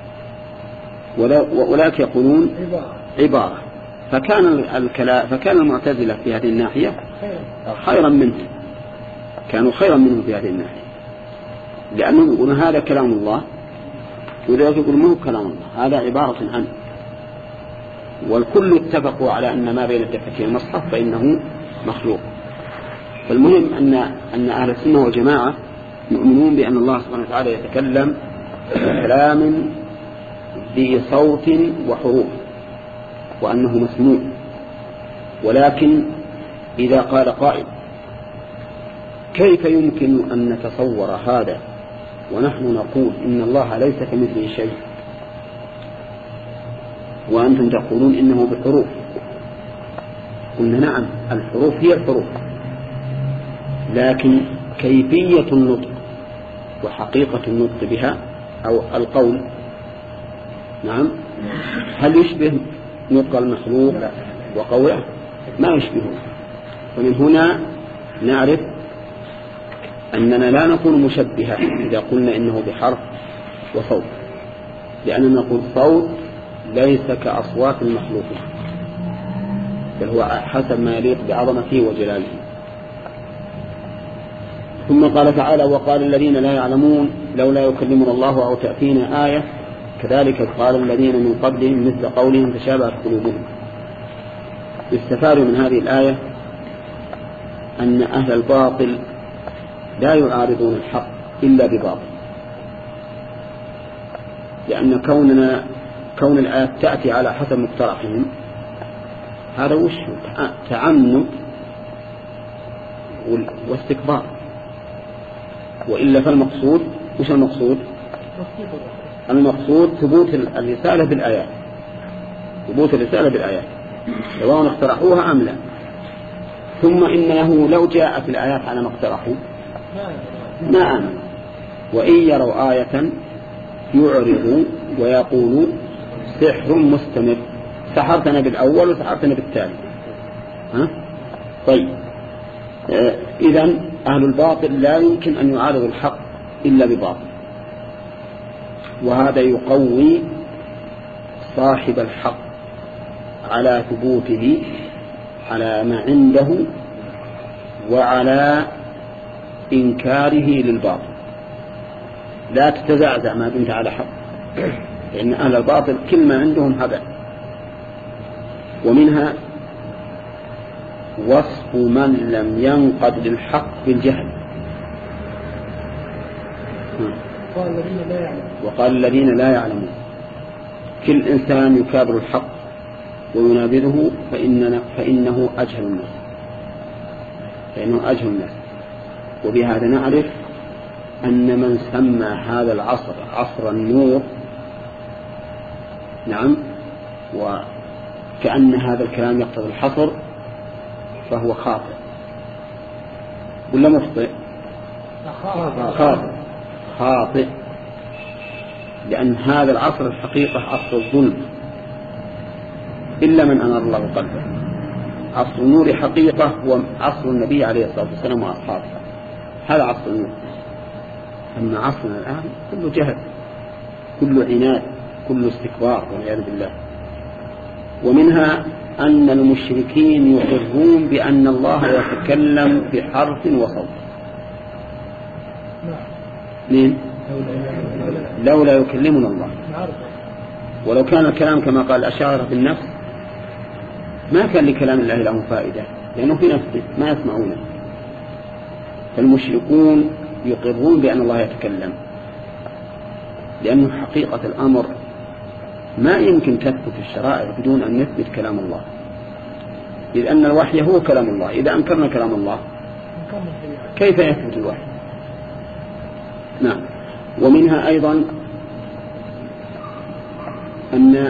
وأولئك يقولون عبارة. فكان الكلام فكان المعتزلة في هذه الناحية خيرا منه، كانوا خيرا منه في هذه الناحية، لأنهم يقولون هذا كلام الله، وذلك يقولون ما هو كلام الله، هذا عبارة عنه. والكل اتفقوا على أن ما بين دفتي المصحف فإنه مخلوق. فالمهم أن أن أهل السنة والجماعة يؤمنون بأن الله سبحانه وتعالى يتكلم بكلام ذي صوت وحروف، وأنه مسموع. ولكن إذا قال قائل كيف يمكن أن نتصور هذا ونحن نقول إن الله ليس كمثله شيء، وأنتم تقولون إنه بالحروف؟ قلنا نعم، الحروف هي الحروف، لكن كيفية النطق وحقيقة النطق بها أو القول، نعم، هل يشبه نطق المخلوق وقوله؟ ما يشبهه. ومن هنا نعرف أننا لا نكون مشبهة إذا قلنا إنه بحرف وصوت، لأننا نقول صوت ليس كأصوات المخلوقين، بل هو حسب ما يليق بعظمته وجلاله. ثم قال تعالى وقال الذين لا يعلمون لولا يكلمنا الله أو تأتينا آية كذلك قال الذين من قبلهم مثل قولهم تشابهت قلوبهم. يستفاد من هذه الآية أن أهل الباطل لا يعارضون الحق إلا بباطل، لأن كوننا كون الآيات تأتي على حسب مقترحهم هذا وش تعنت واستكبار، وإلا فالمقصود وش المقصود؟ المقصود ثبوت الرسالة بالآيات، ثبوت الرسالة بالآيات سواء اقترحوها أم لا. ثم إنه لو جاءت الآيات على ما اقترحوا ما آمن، وإن يروا آية يعرضوا ويقولوا سحر مستمر، سحرتنا بالأول وسحرتنا بالتالي. ها؟ طيب آه إذن أهل الباطل لا يمكن أن يعارضوا الحق إلا بباطل، وهذا يقوي صاحب الحق على ثبوته على ما عنده وعلى إنكاره للباطل. لا تتزعزع ما دمت على حق، لأن أهل الباطل كل ما عندهم هبل. ومنها وصف من لم ينقد للحق بالجهل، وقال الذين لا يعلمون. كل إنسان يكابر الحق وينابذه فإننا فإنه أجهل الناس، فإنه أجهل الناس. وبهذا نعرف أن من سمى هذا العصر عصر النور، نعم، وكأن هذا الكلام يقتضي الحصر، فهو خاطئ ولا مخطئ؟ خاطئ خاطئ لأن هذا العصر الحقيقة عصر الظلم إلا من أنار الله قلبه. عصر النور حقيقة هو عصر النبي عليه الصلاة والسلام وأصحابه، هذا عصر النور. أما عصرنا الآن كله جهل، كله عناد، كله استكبار والعياذ بالله. ومنها أن المشركين يقرون بأن الله يتكلم بحرف وصوت. لين؟ لولا يكلمنا الله. ولو كان الكلام كما قال الأشاعرة في النفس ما كان لكلام الله له فائدة، لأنه في نفسه ما يسمعونه. فالمشركون يقرون بأن الله يتكلم، لأنه حقيقة الأمر ما يمكن تثبت الشرائع بدون أن نثبت كلام الله، إذ أن الوحي هو كلام الله. إذا أنكرنا كلام الله كيف يثبت الوحي؟ نعم. ومنها أيضا أن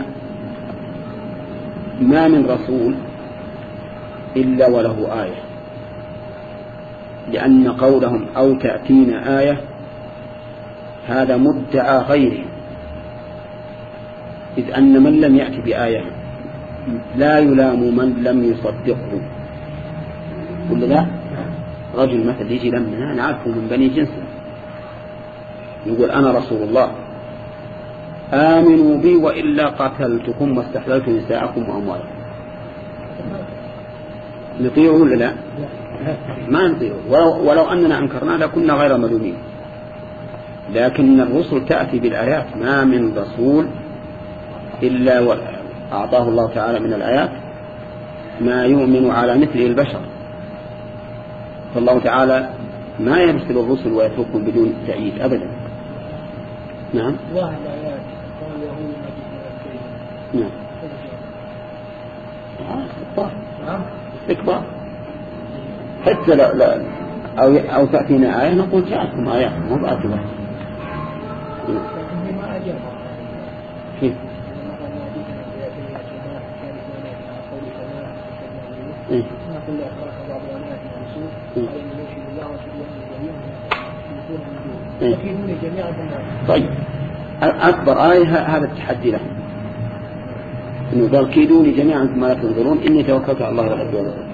ما من رسول إلا وله آية، لأن قولهم أو تأتينا آية هذا مدعى غيره، إذ أن من لم يأتي بآية لا يلام من لم يصدقه. ولا لا؟ رجل مثل يجي لمنا نعرفه من بني جنسه يقول أنا رسول الله آمنوا بي وإلا قتلتكم واستحللت نساءكم وأموالكم. نطيعه ولا لا؟ ما نطيعه، ولو, ولو أننا أنكرنا لكنا غير ملومين. لكن الرسل تأتي بالآيات، ما من رسول إلا أعطاه الله تعالى من الآيات ما يؤمن على مثله البشر. فالله تعالى ما يرسل الرسل ويتركهم بدون تأييد أبدا. نعم. نعم. استكبار. حتى لا, لا أو, أو تأتينا آية نقول جاءتكم آيات مو بآتي واحد. كيف؟ إيه؟ إيه؟ طيب أكبر آية هذا التحدي لهم، إنه قال كيدوني جميعا ثم لا تنظرون إني توكلت على الله ربي ورسوله.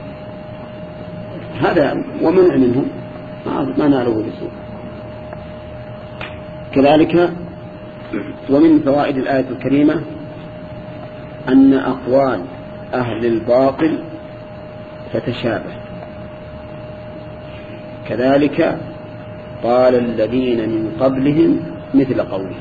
هذا ومنع منهم ما نالوا بسوء. كذلك ومن فوائد الآية الكريمة أن أقوال أهل الباطل تتشابه. كذلك قال الذين من قبلهم مثل قولهم.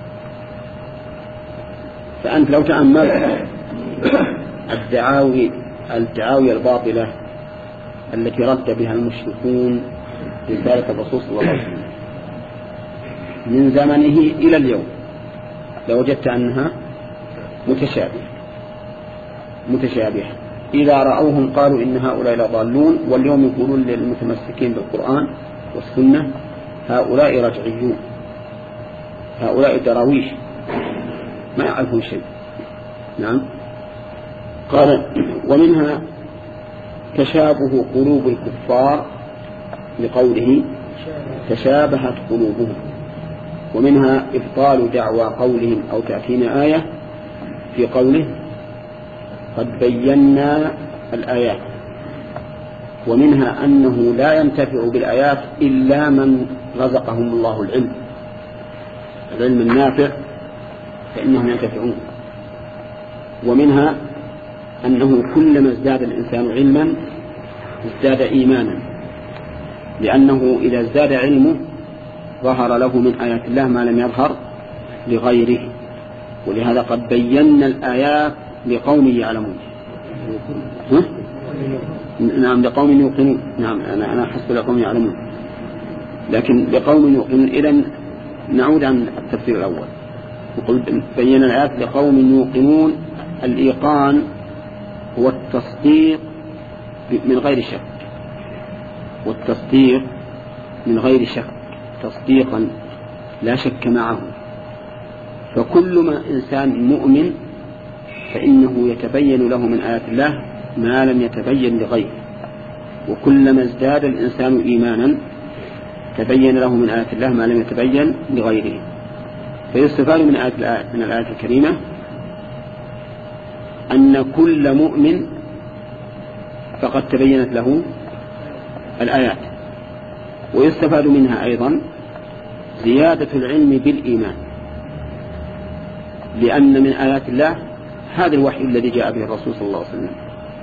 فأنت لو تأملت الدعاوي الدعاوي الباطلة التي رد بها المشركون رسالة الرسول صلى الله عليه وسلم من زمنه إلى اليوم لوجدت أنها متشابهة متشابهة إذا رأوهم قالوا إن هؤلاء لضالون، واليوم يقولون للمتمسكين بالقرآن والسنة هؤلاء رجعيون، هؤلاء دراويش ما يعرفون شيء. نعم. قال ومنها تشابه قلوب الكفار لقوله تشابهت قلوبهم، ومنها إبطال دعوى قولهم أو تأتينا آية في قوله قد بينا الآيات، ومنها أنه لا ينتفع بالآيات إلا من رزقهم الله العلم العلم النافع فإنهم ينتفعون. ومنها أنه كلما ازداد الإنسان علما ازداد إيمانا، لأنه إذا ازداد علمه ظهر له من آيات الله ما لم يظهر لغيره، ولهذا قد بينا الآيات لقوم يعلمون. نعم لقوم يوقنون. نعم أنا أنا حسب لقوم يعلمون، لكن لقوم يوقنون. إذن نعود عن التفسير الأول، وقل بينا الآيات لقوم يوقنون. الإيقان هو التصديق من غير شك، والتصديق من غير شك تصديقا لا شك معه. فكل ما إنسان مؤمن فإنه يتبين له من آيات الله ما لم يتبين لغيره، وكلما ازداد الإنسان إيمانا تبين له من آيات الله ما لم يتبين لغيره. فيستفاد من آيات من الآية الكريمة أن كل مؤمن فقد تبينت له الآيات، ويستفاد منها أيضا زيادة العلم بالإيمان، لأن من آيات الله هذا الوحي الذي جاء به الرسول صلى الله عليه وسلم،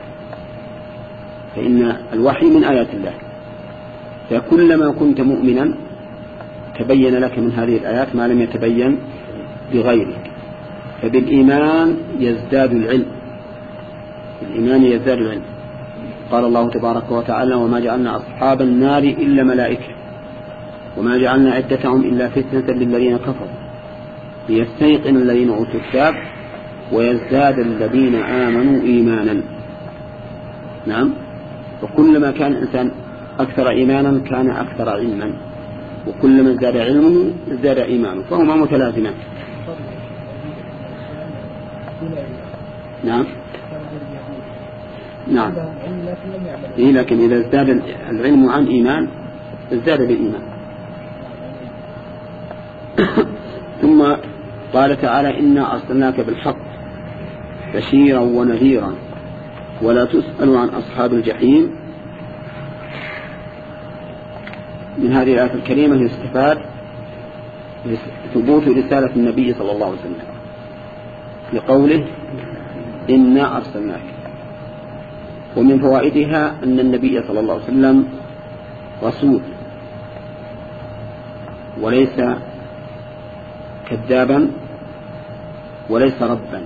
فإن الوحي من آيات الله. فكلما كنت مؤمنا تبين لك من هذه الآيات ما لم يتبين لغيرك، فبالإيمان يزداد العلم، بالإيمان يزداد العلم. قال الله تبارك وتعالى وما جعلنا أصحاب النار إلا ملائكة وما جعلنا عدتهم إلا فتنة للذين كفروا ليستيقن الذين أوتوا الكتاب ويزداد الذين آمنوا إيمانا. نعم. وكلما كان الإنسان أكثر إيمانا كان أكثر علما، وكلما ازداد علمه ازداد إيمانه، فهما متلازمان. نعم. نعم. إيه لكن إذا ازداد العلم عن إيمان ازداد بالإيمان. ثم قال تعالى إنا أرسلناك بالحق بشيرا ونذيرا ولا تسأل عن أصحاب الجحيم. من هذه الآية الكريمة يستفاد ثبوت رسالة النبي صلى الله عليه وسلم لقوله إنا أرسلناك. ومن فوائدها أن النبي صلى الله عليه وسلم رسول وليس كذابا وليس ربا،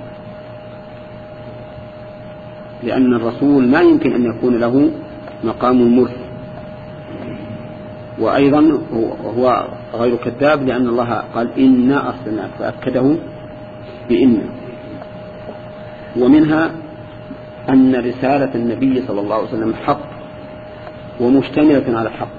لأن الرسول ما يمكن أن يكون له مقام المرسل، وأيضا هو غير كذاب لأن الله قال إنا أرسلناك فأكده بإن. ومنها أن رسالة النبي صلى الله عليه وسلم حق ومشتملة على حق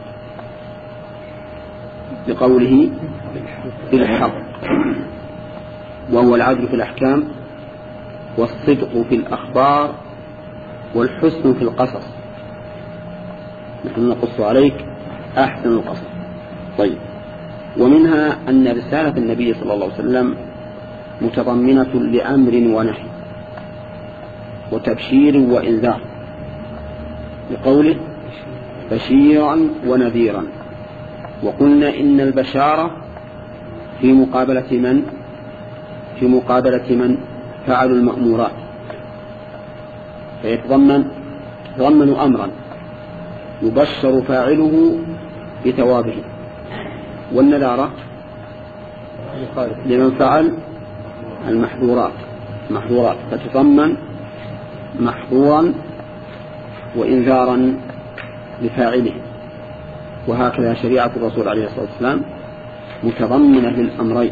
بقوله بالحق، وهو العدل في الأحكام والصدق في الأخبار والحسن في القصص. نحن نقص عليك أحسن القصص. طيب. ومنها أن رسالة النبي صلى الله عليه وسلم متضمنة لأمر ونهي وتبشير وإنذار بقوله بشيرا ونذيرا. وقلنا إن البشارة في مقابلة من في مقابلة من فعلوا المأمورات، فيتضمن يتضمن أمرا يبشر فاعله بثوابه، والنذارة لمن فعل المحظورات محظورات فتضمن محظورا وإنذارا لفاعله. وهكذا شريعة الرسول عليه الصلاة والسلام متضمنة للأمرين،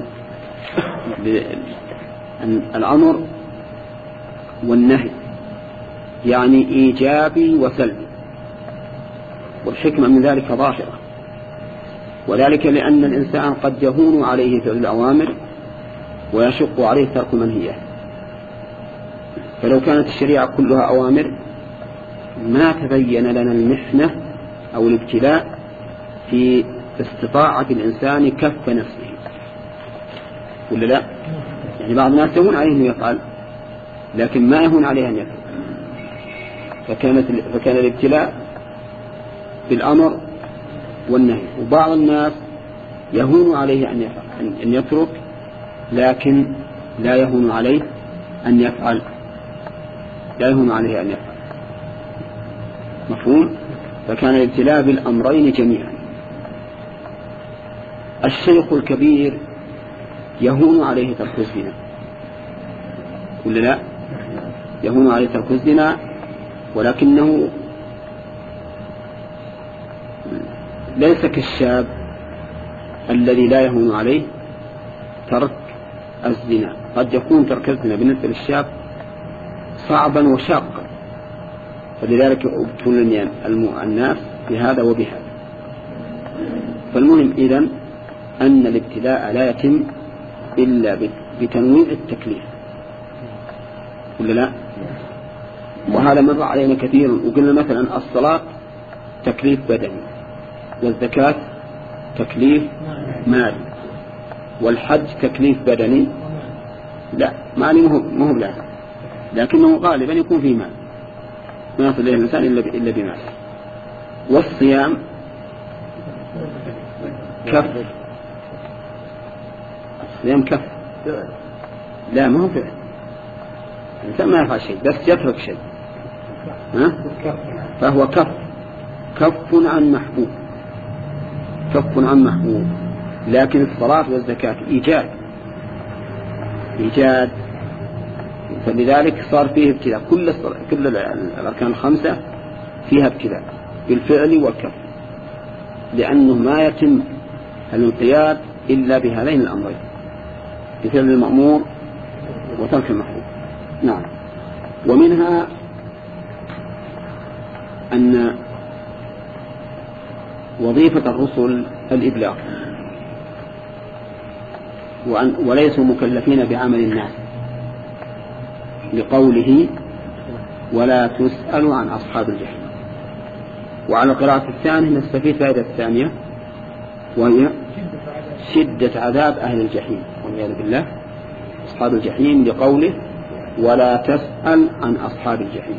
الأمر والنهي، يعني إيجابي وسلبي، والحكمة من ذلك ظاهرة، وذلك لأن الإنسان قد يهون عليه فعل الأوامر ويشق عليه ترك المنهيات. فلو كانت الشريعة كلها أوامر ما تبين لنا المحنة أو الابتلاء في استطاعة الإنسان كف نفسه، ولا لا؟ يعني بعض الناس يهون عليه أن يفعل لكن ما يهون عليه أن يفعل، فكانت فكان الابتلاء بالأمر والنهي. وبعض الناس يهون عليه أن يفعل أن يترك لكن لا يهون عليه أن يفعل لا يهون عليه أن يفعل مفهوم؟ فكان الابتلاء بالأمرين جميعا. الشيخ الكبير يهون عليه ترك الزنا، ولا لا؟ يهون عليه ترك الزنا، ولكنه ليس كالشاب الذي لا يهون عليه ترك الزنا. قد يكون ترك الزنا بالنسبة للشاب صعبا وشاقا، فلذلك ابتلي الناس بهذا وبهذا. فالمهم إذن أن الابتلاء لا يتم إلا بتنويع التكليف، ولا لا؟ وهذا مر علينا كثيرا، وقلنا مثلا الصلاة تكليف بدني، والزكاة تكليف مالي، والحج تكليف بدني لا مالي ما هو لازم، لكنه غالبا يكون فيه مال ما يصل إليه الإنسان إلا بمال. والصيام كف، الصيام كف لا ما هو فعل، الإنسان ما يفعل شيء بس يترك شيء، ها؟ فهو كف كف عن محبوب كف عن محبوب. لكن الصلاة والزكاة إيجاد إيجاد فلذلك صار فيه ابتلاء. كل كل الأركان الخمسة فيها ابتلاء بالفعل والكف، لأنه ما يتم الانقياد إلا بهذين الأمرين، بفعل المأمور وترك المحبوب. نعم. ومنها أن وظيفة الرسل الإبلاغ، وليسوا مكلفين بعمل الناس، لقوله ولا تسأل عن أصحاب الجحيم. وعلى القراءة الثانية نستفيد فائدة الثانية وهي شدة عذاب أهل الجحيم والعياذ بالله أصحاب الجحيم، لقوله ولا تسأل عن أصحاب الجحيم.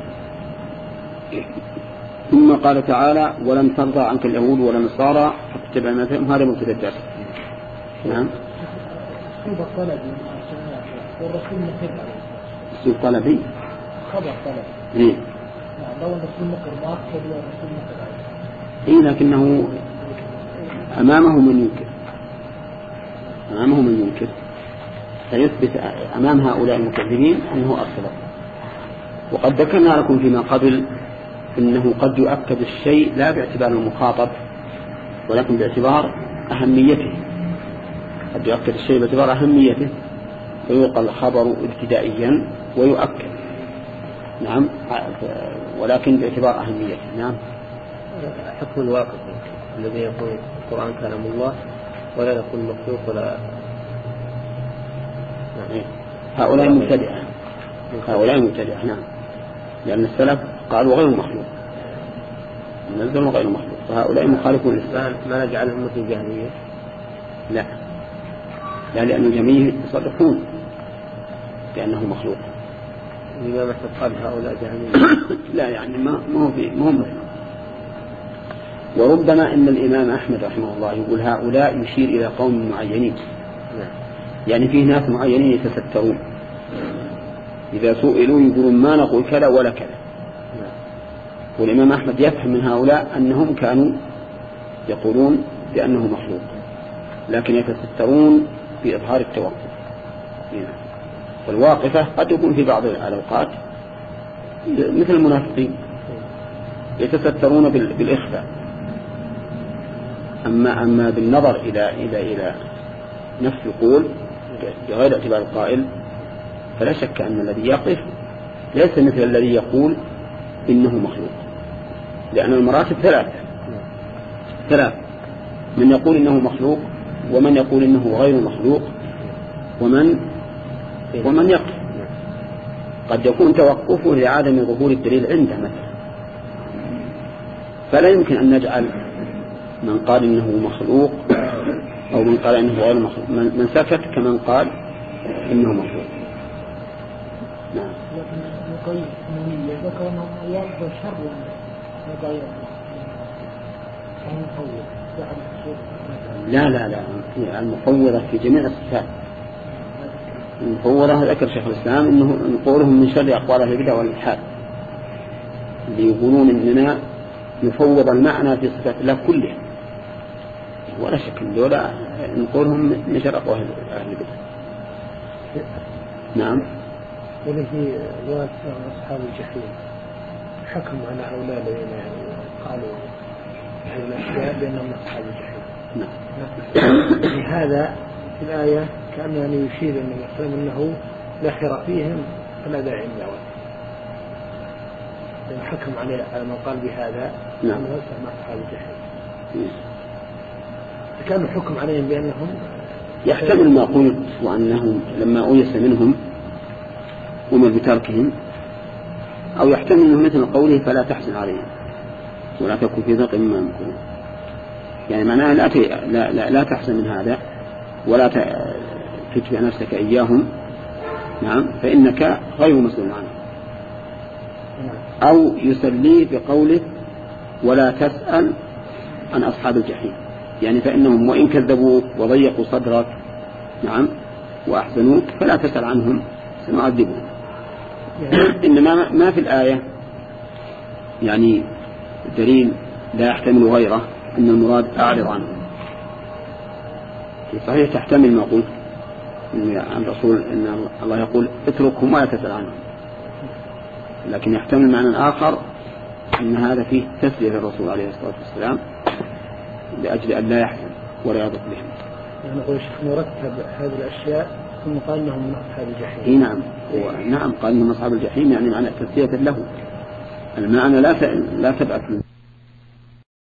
ثم قال تعالى ولن ترضى عنك اليهود ولا النصارى حتى تتبع مذهبهم. هذا مبتدأ الدرس. نعم. اسلوب الطلب والرسول مكتب اسلوب طلبي خبر طلب إيه؟ نعم. لو الرسول مكر ما أكتب والرسول مكر إيه، لكنه أمامه من ينكر أمامه من ينكر فيثبت أمام هؤلاء المكذبين أنه أرسله. وقد ذكرنا لكم فيما قبل أنه قد يؤكد الشيء لا باعتبار المخاطب ولكن باعتبار أهميته. قد يؤكد الشيء باعتبار أهميته فيوقع الخبر ابتدائيا ويؤكد. نعم. ولكن باعتبار أهميته. نعم. حكم الواقع الذي يقول القرآن كلام الله ولا يقول مخلوق ولا نعم. هؤلاء مبتدعة هؤلاء مبتدعة. نعم. لأن السلف قالوا غير مخلوق نزلوا غير مخلوق، فهؤلاء مخالفون للسلف. ما نجعلهم مثل الجهمية؟ لا لا لأن الجميع يصدقون بأنه مخلوق. الإمام أحمد قال هؤلاء جهمية. لا يعني ما ما هو في ما هم. وربما إن الإمام أحمد رحمه الله يقول هؤلاء يشير إلى قوم معينين، يعني فيه ناس معينين يتسترون إذا سئلوا يقولون ما نقول كذا ولا كذا. والإمام أحمد يفهم من هؤلاء أنهم كانوا يقولون بأنه مخلوق لكن يتسترون بإظهار التوقف. والواقفة قد يكون في بعض الأوقات مثل المنافقين يتسترون بالإخفاء. أما أما بالنظر إلى إلى إلى نفس القول بغير اعتبار القائل فلا شك أن الذي يقف ليس مثل الذي يقول إنه مخلوق، لأن المراتب ثلاثة ثلاث من يقول إنه مخلوق، ومن يقول إنه غير مخلوق، ومن ومن يقف. قد يكون توقفه لعدم ظهور الدليل عنده مثلا، فلا يمكن أن نجعل من قال إنه مخلوق أو من قال إنه غير مخلوق من سكت كمن قال إنه مخلوق. نعم. ذكر أنه يرضى الشر وغيره. لا لا لا المفوضة في جميع الصفات. المفوضة ذكر شيخ الإسلام إنه قولهم من شر أقوال أهل البدع والإلحاد، اللي يقولون إننا نفوض المعنى في صفات الله كلها، ولا شك دولة نقولهم من شر أقوال أهل البدع. نعم. ولكن رواية أصحاب الجحيم حكم على هؤلاء الذين قالوا هذه الأشياء بأنهم أصحاب الجحيم. نعم. لهذا في الآية كان يعني يشير أن الإسلام أنه لا خير فيهم فلا داعي للدعوة، لأن حكم عليه على من قال بهذا نعم. أنه مع أصحاب الجحيم. كان الحكم عليهم بأنهم يحتمل ما قلت، وأنهم لما أويس منهم أمر بتركهم، أو يحتمل أنه مثل قوله فلا تحزن عليهم ولا تكن في ضيق مما يمكرون، يعني معناها لا, لا, لا, لا تحزن من هذا ولا تتبع نفسك إياهم. نعم. فإنك غير مسؤول عنه. أو يسليه بقوله ولا تسأل عن أصحاب الجحيم، يعني فإنهم وإن كذبوك وضيقوا صدرك نعم وأحزنوك فلا تسأل عنهم سنعذبهم. إنما ما في الآية يعني دليل لا يحتمل غيره أن المراد أعرض عنهم. صحيح تحتمل ما قلت عن الرسول أن الله يقول اتركهم ولا تسأل عنهم، لكن يحتمل معنى آخر أن هذا فيه تسلية للرسول عليه الصلاة والسلام لأجل أن لا يحزن ولا يضق بهم. يعني نقول الشيخ مرتب هذه الأشياء ثم قال لهم من أصحاب الجحيم. نعم. نعم قال من أصحاب الجحيم، يعني معنى تسلية له، المعنى لا لا تبعث